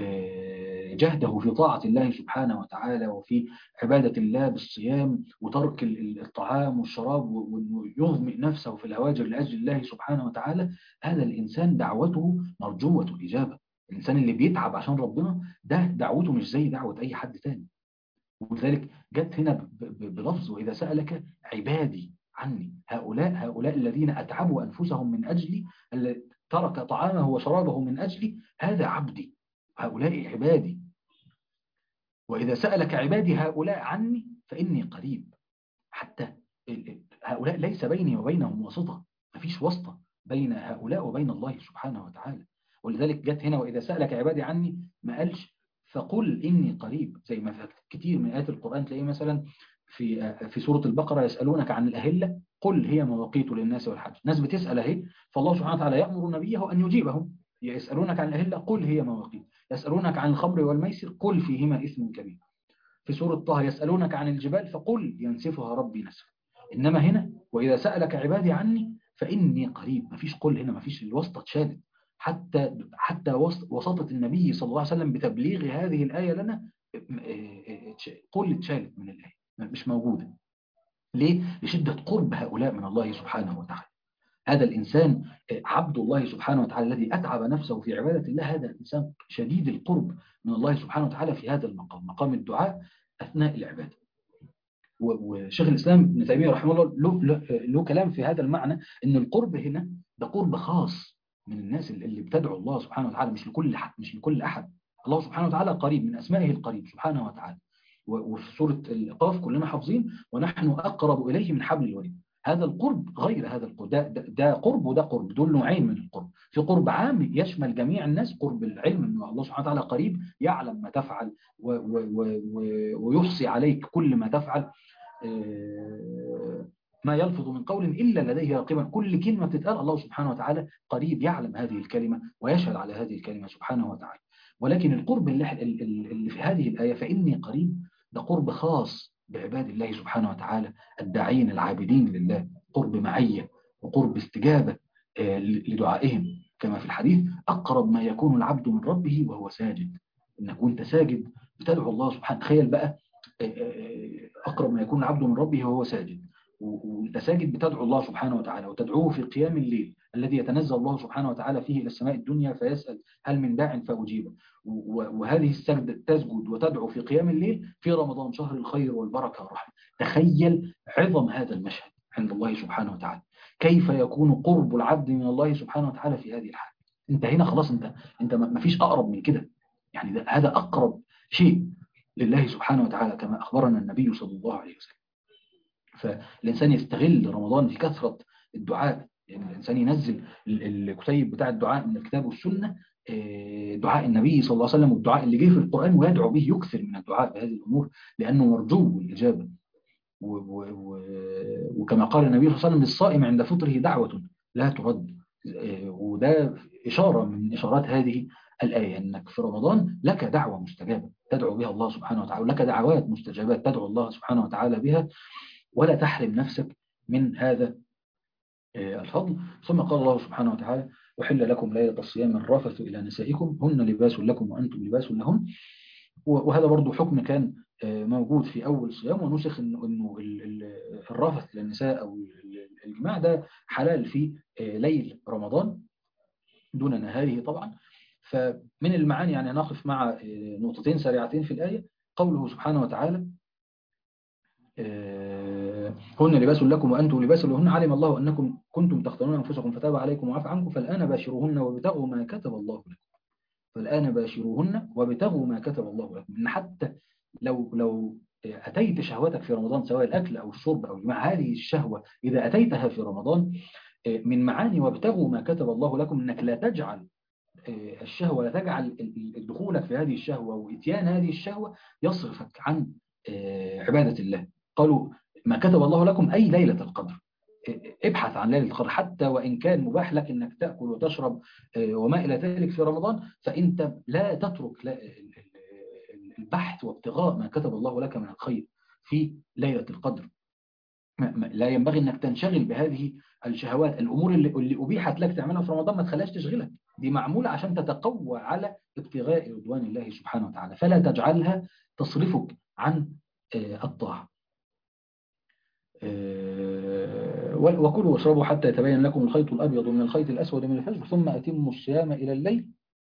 A: جهده في طاعه الله سبحانه وتعالى وفي عباده الله بالصيام وترك الطعام والشراب ويظمئ نفسه في الهواجر لاجل الله سبحانه وتعالى. هذا الانسان دعوته مرجوه الاجابه. الانسان اللي بيتعب عشان ربنا ده دعوته مش زي دعوه اي حد تاني. ولذلك جت هنا بلفظ وإذا سألك عبادي عني، هؤلاء هؤلاء الذين أتعبوا أنفسهم من أجلي، الذي ترك طعامه وشرابه من أجلي، هذا عبدي، هؤلاء عبادي. وإذا سألك عبادي هؤلاء عني فإني قريب. حتى هؤلاء ليس بيني وبينهم واسطة، مفيش واسطة بين هؤلاء وبين الله سبحانه وتعالى. ولذلك جت هنا وإذا سألك عبادي عني ما قالش فقل إني قريب، زي ما في كتير من آيات القرآن تلاقيه مثلا في في سورة البقرة يسألونك عن الأهلة قل هي مواقيت للناس والحج. ناس بتسأل اهي، فالله سبحانه وتعالى يأمر نبيه أن يجيبهم. يسألونك عن الأهلة قل هي مواقيت، يسألونك عن الخمر والميسر قل فيهما إثم كبير. في سورة طه يسألونك عن الجبال فقل ينسفها ربي نسفا. إنما هنا وإذا سألك عبادي عني فإني قريب، مفيش قل هنا، مفيش الواسطة اتشالت. حتى حتى وسطة النبي صلى الله عليه وسلم بتبليغ هذه الآية لنا قل اتشالت من الآية، مش موجودة. ليه؟ لشدة قرب هؤلاء من الله سبحانه وتعالى. هذا الإنسان عبد الله سبحانه وتعالى الذي أتعب نفسه في عبادة الله، هذا الإنسان شديد القرب من الله سبحانه وتعالى في هذا المقام، مقام الدعاء أثناء العبادة. وشيخ الإسلام ابن تيمية رحمه الله له, له, له كلام في هذا المعنى، أن القرب هنا ده قرب خاص من الناس اللي بتدعو الله سبحانه وتعالى، مش لكل حد، مش لكل أحد. الله سبحانه وتعالى قريب، من أسمائه القريب سبحانه وتعالى. وفي سورة القاف كلنا حافظين ونحن أقرب إليه من حبل الوريد. هذا القرب غير هذا القرب، ده, ده, ده قرب وده قرب، دول نوعين من القرب. في قرب عام يشمل جميع الناس، قرب العلم أن الله سبحانه وتعالى قريب يعلم ما تفعل و و و ويحصي عليك كل ما تفعل. ما يلفظ من قول إلا لديه رقيبا، كل كلمة بتتقال الله سبحانه وتعالى قريب يعلم هذه الكلمة ويشهد على هذه الكلمة سبحانه وتعالى. ولكن القرب اللي, اللي في هذه الآية فإني قريب ده قرب خاص بعباد الله سبحانه وتعالى الداعين العابدين لله، قرب معية وقرب استجابة لدعائهم، كما في الحديث أقرب ما يكون العبد من ربه وهو ساجد. إنك وانت ساجد بتدعو الله سبحانه، تخيل بقى أقرب ما يكون العبد من ربه وهو ساجد، وانت ساجد بتدعو الله سبحانه وتعالى وتدعوه في قيام الليل الذي يتنزل الله سبحانه وتعالى فيه إلى السماء الدنيا فيسأل هل من داع فأجيبه. وهذه السجدة تسجد وتدعو في قيام الليل في رمضان شهر الخير والبركة والرحمة. تخيل عظم هذا المشهد عند الله سبحانه وتعالى، كيف يكون قرب العبد من الله سبحانه وتعالى في هذه الحالة. انت هنا خلاص، انت انت ما فيش أقرب من كده، يعني هذا أقرب شيء لله سبحانه وتعالى كما أخبرنا النبي صلى الله عليه وسلم. فالإنسان يستغل رمضان في كثرة الدعاء يعني الإنسان ينزل الكتيب بتاع الدعاء من الكتاب والسنة، دعاء النبي صلى الله عليه وسلم والدعاء اللي جه في القرآن، ويدعو به، يكثر من الدعاء بهذه الأمور لأنه مرجو الإجابة. وكما قال النبي صلى الله عليه وسلم: للصائم عند فطره دعوة لا ترد. وده إشارة من إشارات هذه الآية، أنك في رمضان لك دعوة مستجابة تدعو بها الله سبحانه وتعالى، ولك دعوات مستجابات تدعو الله سبحانه وتعالى بها، ولا تحرم نفسك من هذا الفضل. ثم قال الله سبحانه وتعالى: وحل لكم ليلة الصيام الرفث إلى نسائكم هن لباس لكم وأنتم لباس لهم. وهذا برضو حكم كان موجود في أول الصيام، ونسخ إنه إنه الرفث للنساء أو الجماع ده حلال في ليل رمضان دون نهاره طبعا. فمن المعاني يعني نقف مع نقطتين سريعتين في الآية. قوله سبحانه وتعالى: هن لباس لكم وأنتم لباس لهن علم الله أنكم كنتم تختارون أنفسكم فتاب عليكم وعفى عنكم فالآن باشروهن وابتغوا ما كتب الله لكم. فالآن باشروهن وابتغوا ما كتب الله لكم. إن حتى لو لو أتيت شهوتك في رمضان، سواء الأكل أو الشرب أو الجماع، هذه الشهوة إذا أتيتها في رمضان، من معاني وابتغوا ما كتب الله لكم أنك لا تجعل الشهوة، لا تجعل دخولك في هذه الشهوة وإتيان هذه الشهوة يصرفك عن عبادة الله. قالوا ما كتب الله لكم أي ليلة القدر. ابحث عن ليلة القدر، حتى وإن كان مباح لك أنك تأكل وتشرب وما إلى ذلك في رمضان، فأنت لا تترك البحث وابتغاء ما كتب الله لك من الخير في ليلة القدر. لا ينبغي أنك تنشغل بهذه الشهوات. الأمور اللي, اللي أبيحت لك تعملها في رمضان ما تخليهاش تشغلك، دي معمولة عشان تتقوى على ابتغاء رضوان الله سبحانه وتعالى، فلا تجعلها تصرفك عن الطاعة. وكلوا واشربوا حتى يتبين لكم الخيط الأبيض من الخيط الأسود من الفجر ثم أتموا الصيام إلى الليل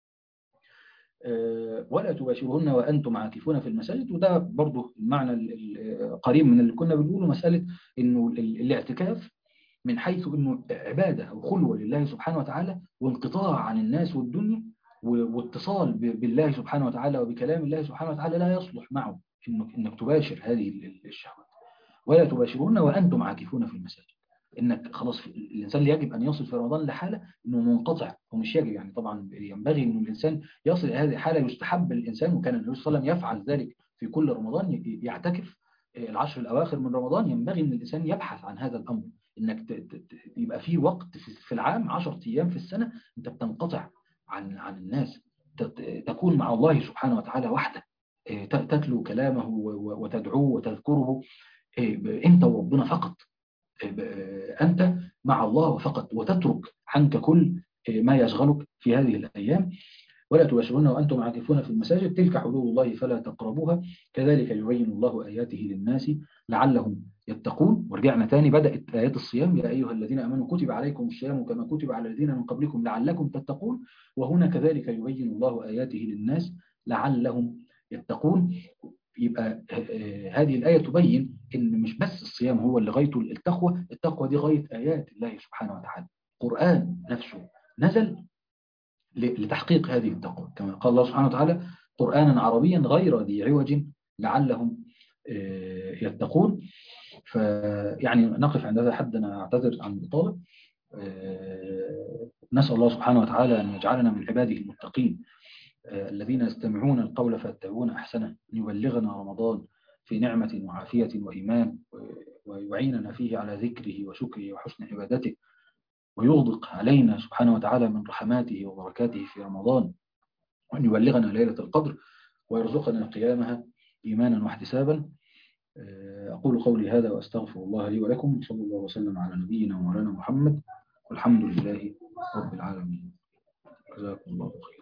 A: ولا تباشرهن وأنتم عاكفون في المساجد. وده برضو المعنى القريب من اللي كنا بنقوله، مسألة إنه الاعتكاف من حيث إنه عبادة أو خلوة لله سبحانه وتعالى، وانقطاع عن الناس والدنيا، واتصال بالله سبحانه وتعالى وبكلام الله سبحانه وتعالى، لا يصلح معه إنك, إنك تباشر هذه الشهوات. ولا تباشرون وأنتم عاكفون في المساجد، إنك خلاص الإنسان يجب أن يصل في رمضان لحالة إنه منقطع، ومش يجب يعني طبعا ينبغي إنه الإنسان يصل إلى هذه الحالة. يستحب الإنسان، وكان النبي صلى الله عليه وسلم يفعل ذلك في كل رمضان، يعتكف العشر الأواخر من رمضان. ينبغي إن الإنسان يبحث عن هذا الأمر، إنك يبقى في وقت في العام عشرة أيام في السنة أنت بتنقطع عن عن الناس، تكون مع الله سبحانه وتعالى وحده، تتلو كلامه وتدعوه وتذكره أنت وربنا فقط، أنت مع الله فقط، وتترك عنك كل ما يشغلك في هذه الأيام. ولا تباشرون وأنتم عاكفون في المساجد تلك حدود الله فلا تقربوها كذلك يبين الله آياته للناس لعلهم يتقون. ورجعنا تاني، بدأت آيات الصيام: يا أيها الذين آمنوا كتب عليكم الصيام كما كتب على الذين من قبلكم لعلكم تتقون. وهنا كذلك يبين الله آياته للناس لعلهم يتقون. يبقى هذه الآية تبين إن مش بس الصيام هو اللي غايته التقوى، التقوى دي غاية آيات الله سبحانه وتعالى. القرآن نفسه نزل لتحقيق هذه التقوى، كما قال الله سبحانه وتعالى: قرآنا عربيا غير ذي عوج لعلهم يتقون. فيعني نقف عند هذا الحد. أنا أعتذر عن الإطالة. نسأل الله سبحانه وتعالى أن يجعلنا من عباده المتقين الذين يستمعون القول فيتبعون أحسنه، أن يبلغنا رمضان في نعمة وعافية وإيمان، ويعيننا فيه على ذكره وشكره وحسن عبادته، ويغدق علينا سبحانه وتعالى من رحماته وبركاته في رمضان، وأن يبلغنا ليلة القدر ويرزقنا قيامها إيمانا واحتسابا. أقول قولي هذا وأستغفر الله لي ولكم، صلى الله وسلم على نبينا ومولانا محمد، والحمد لله رب العالمين. جزاكم الله خيرا.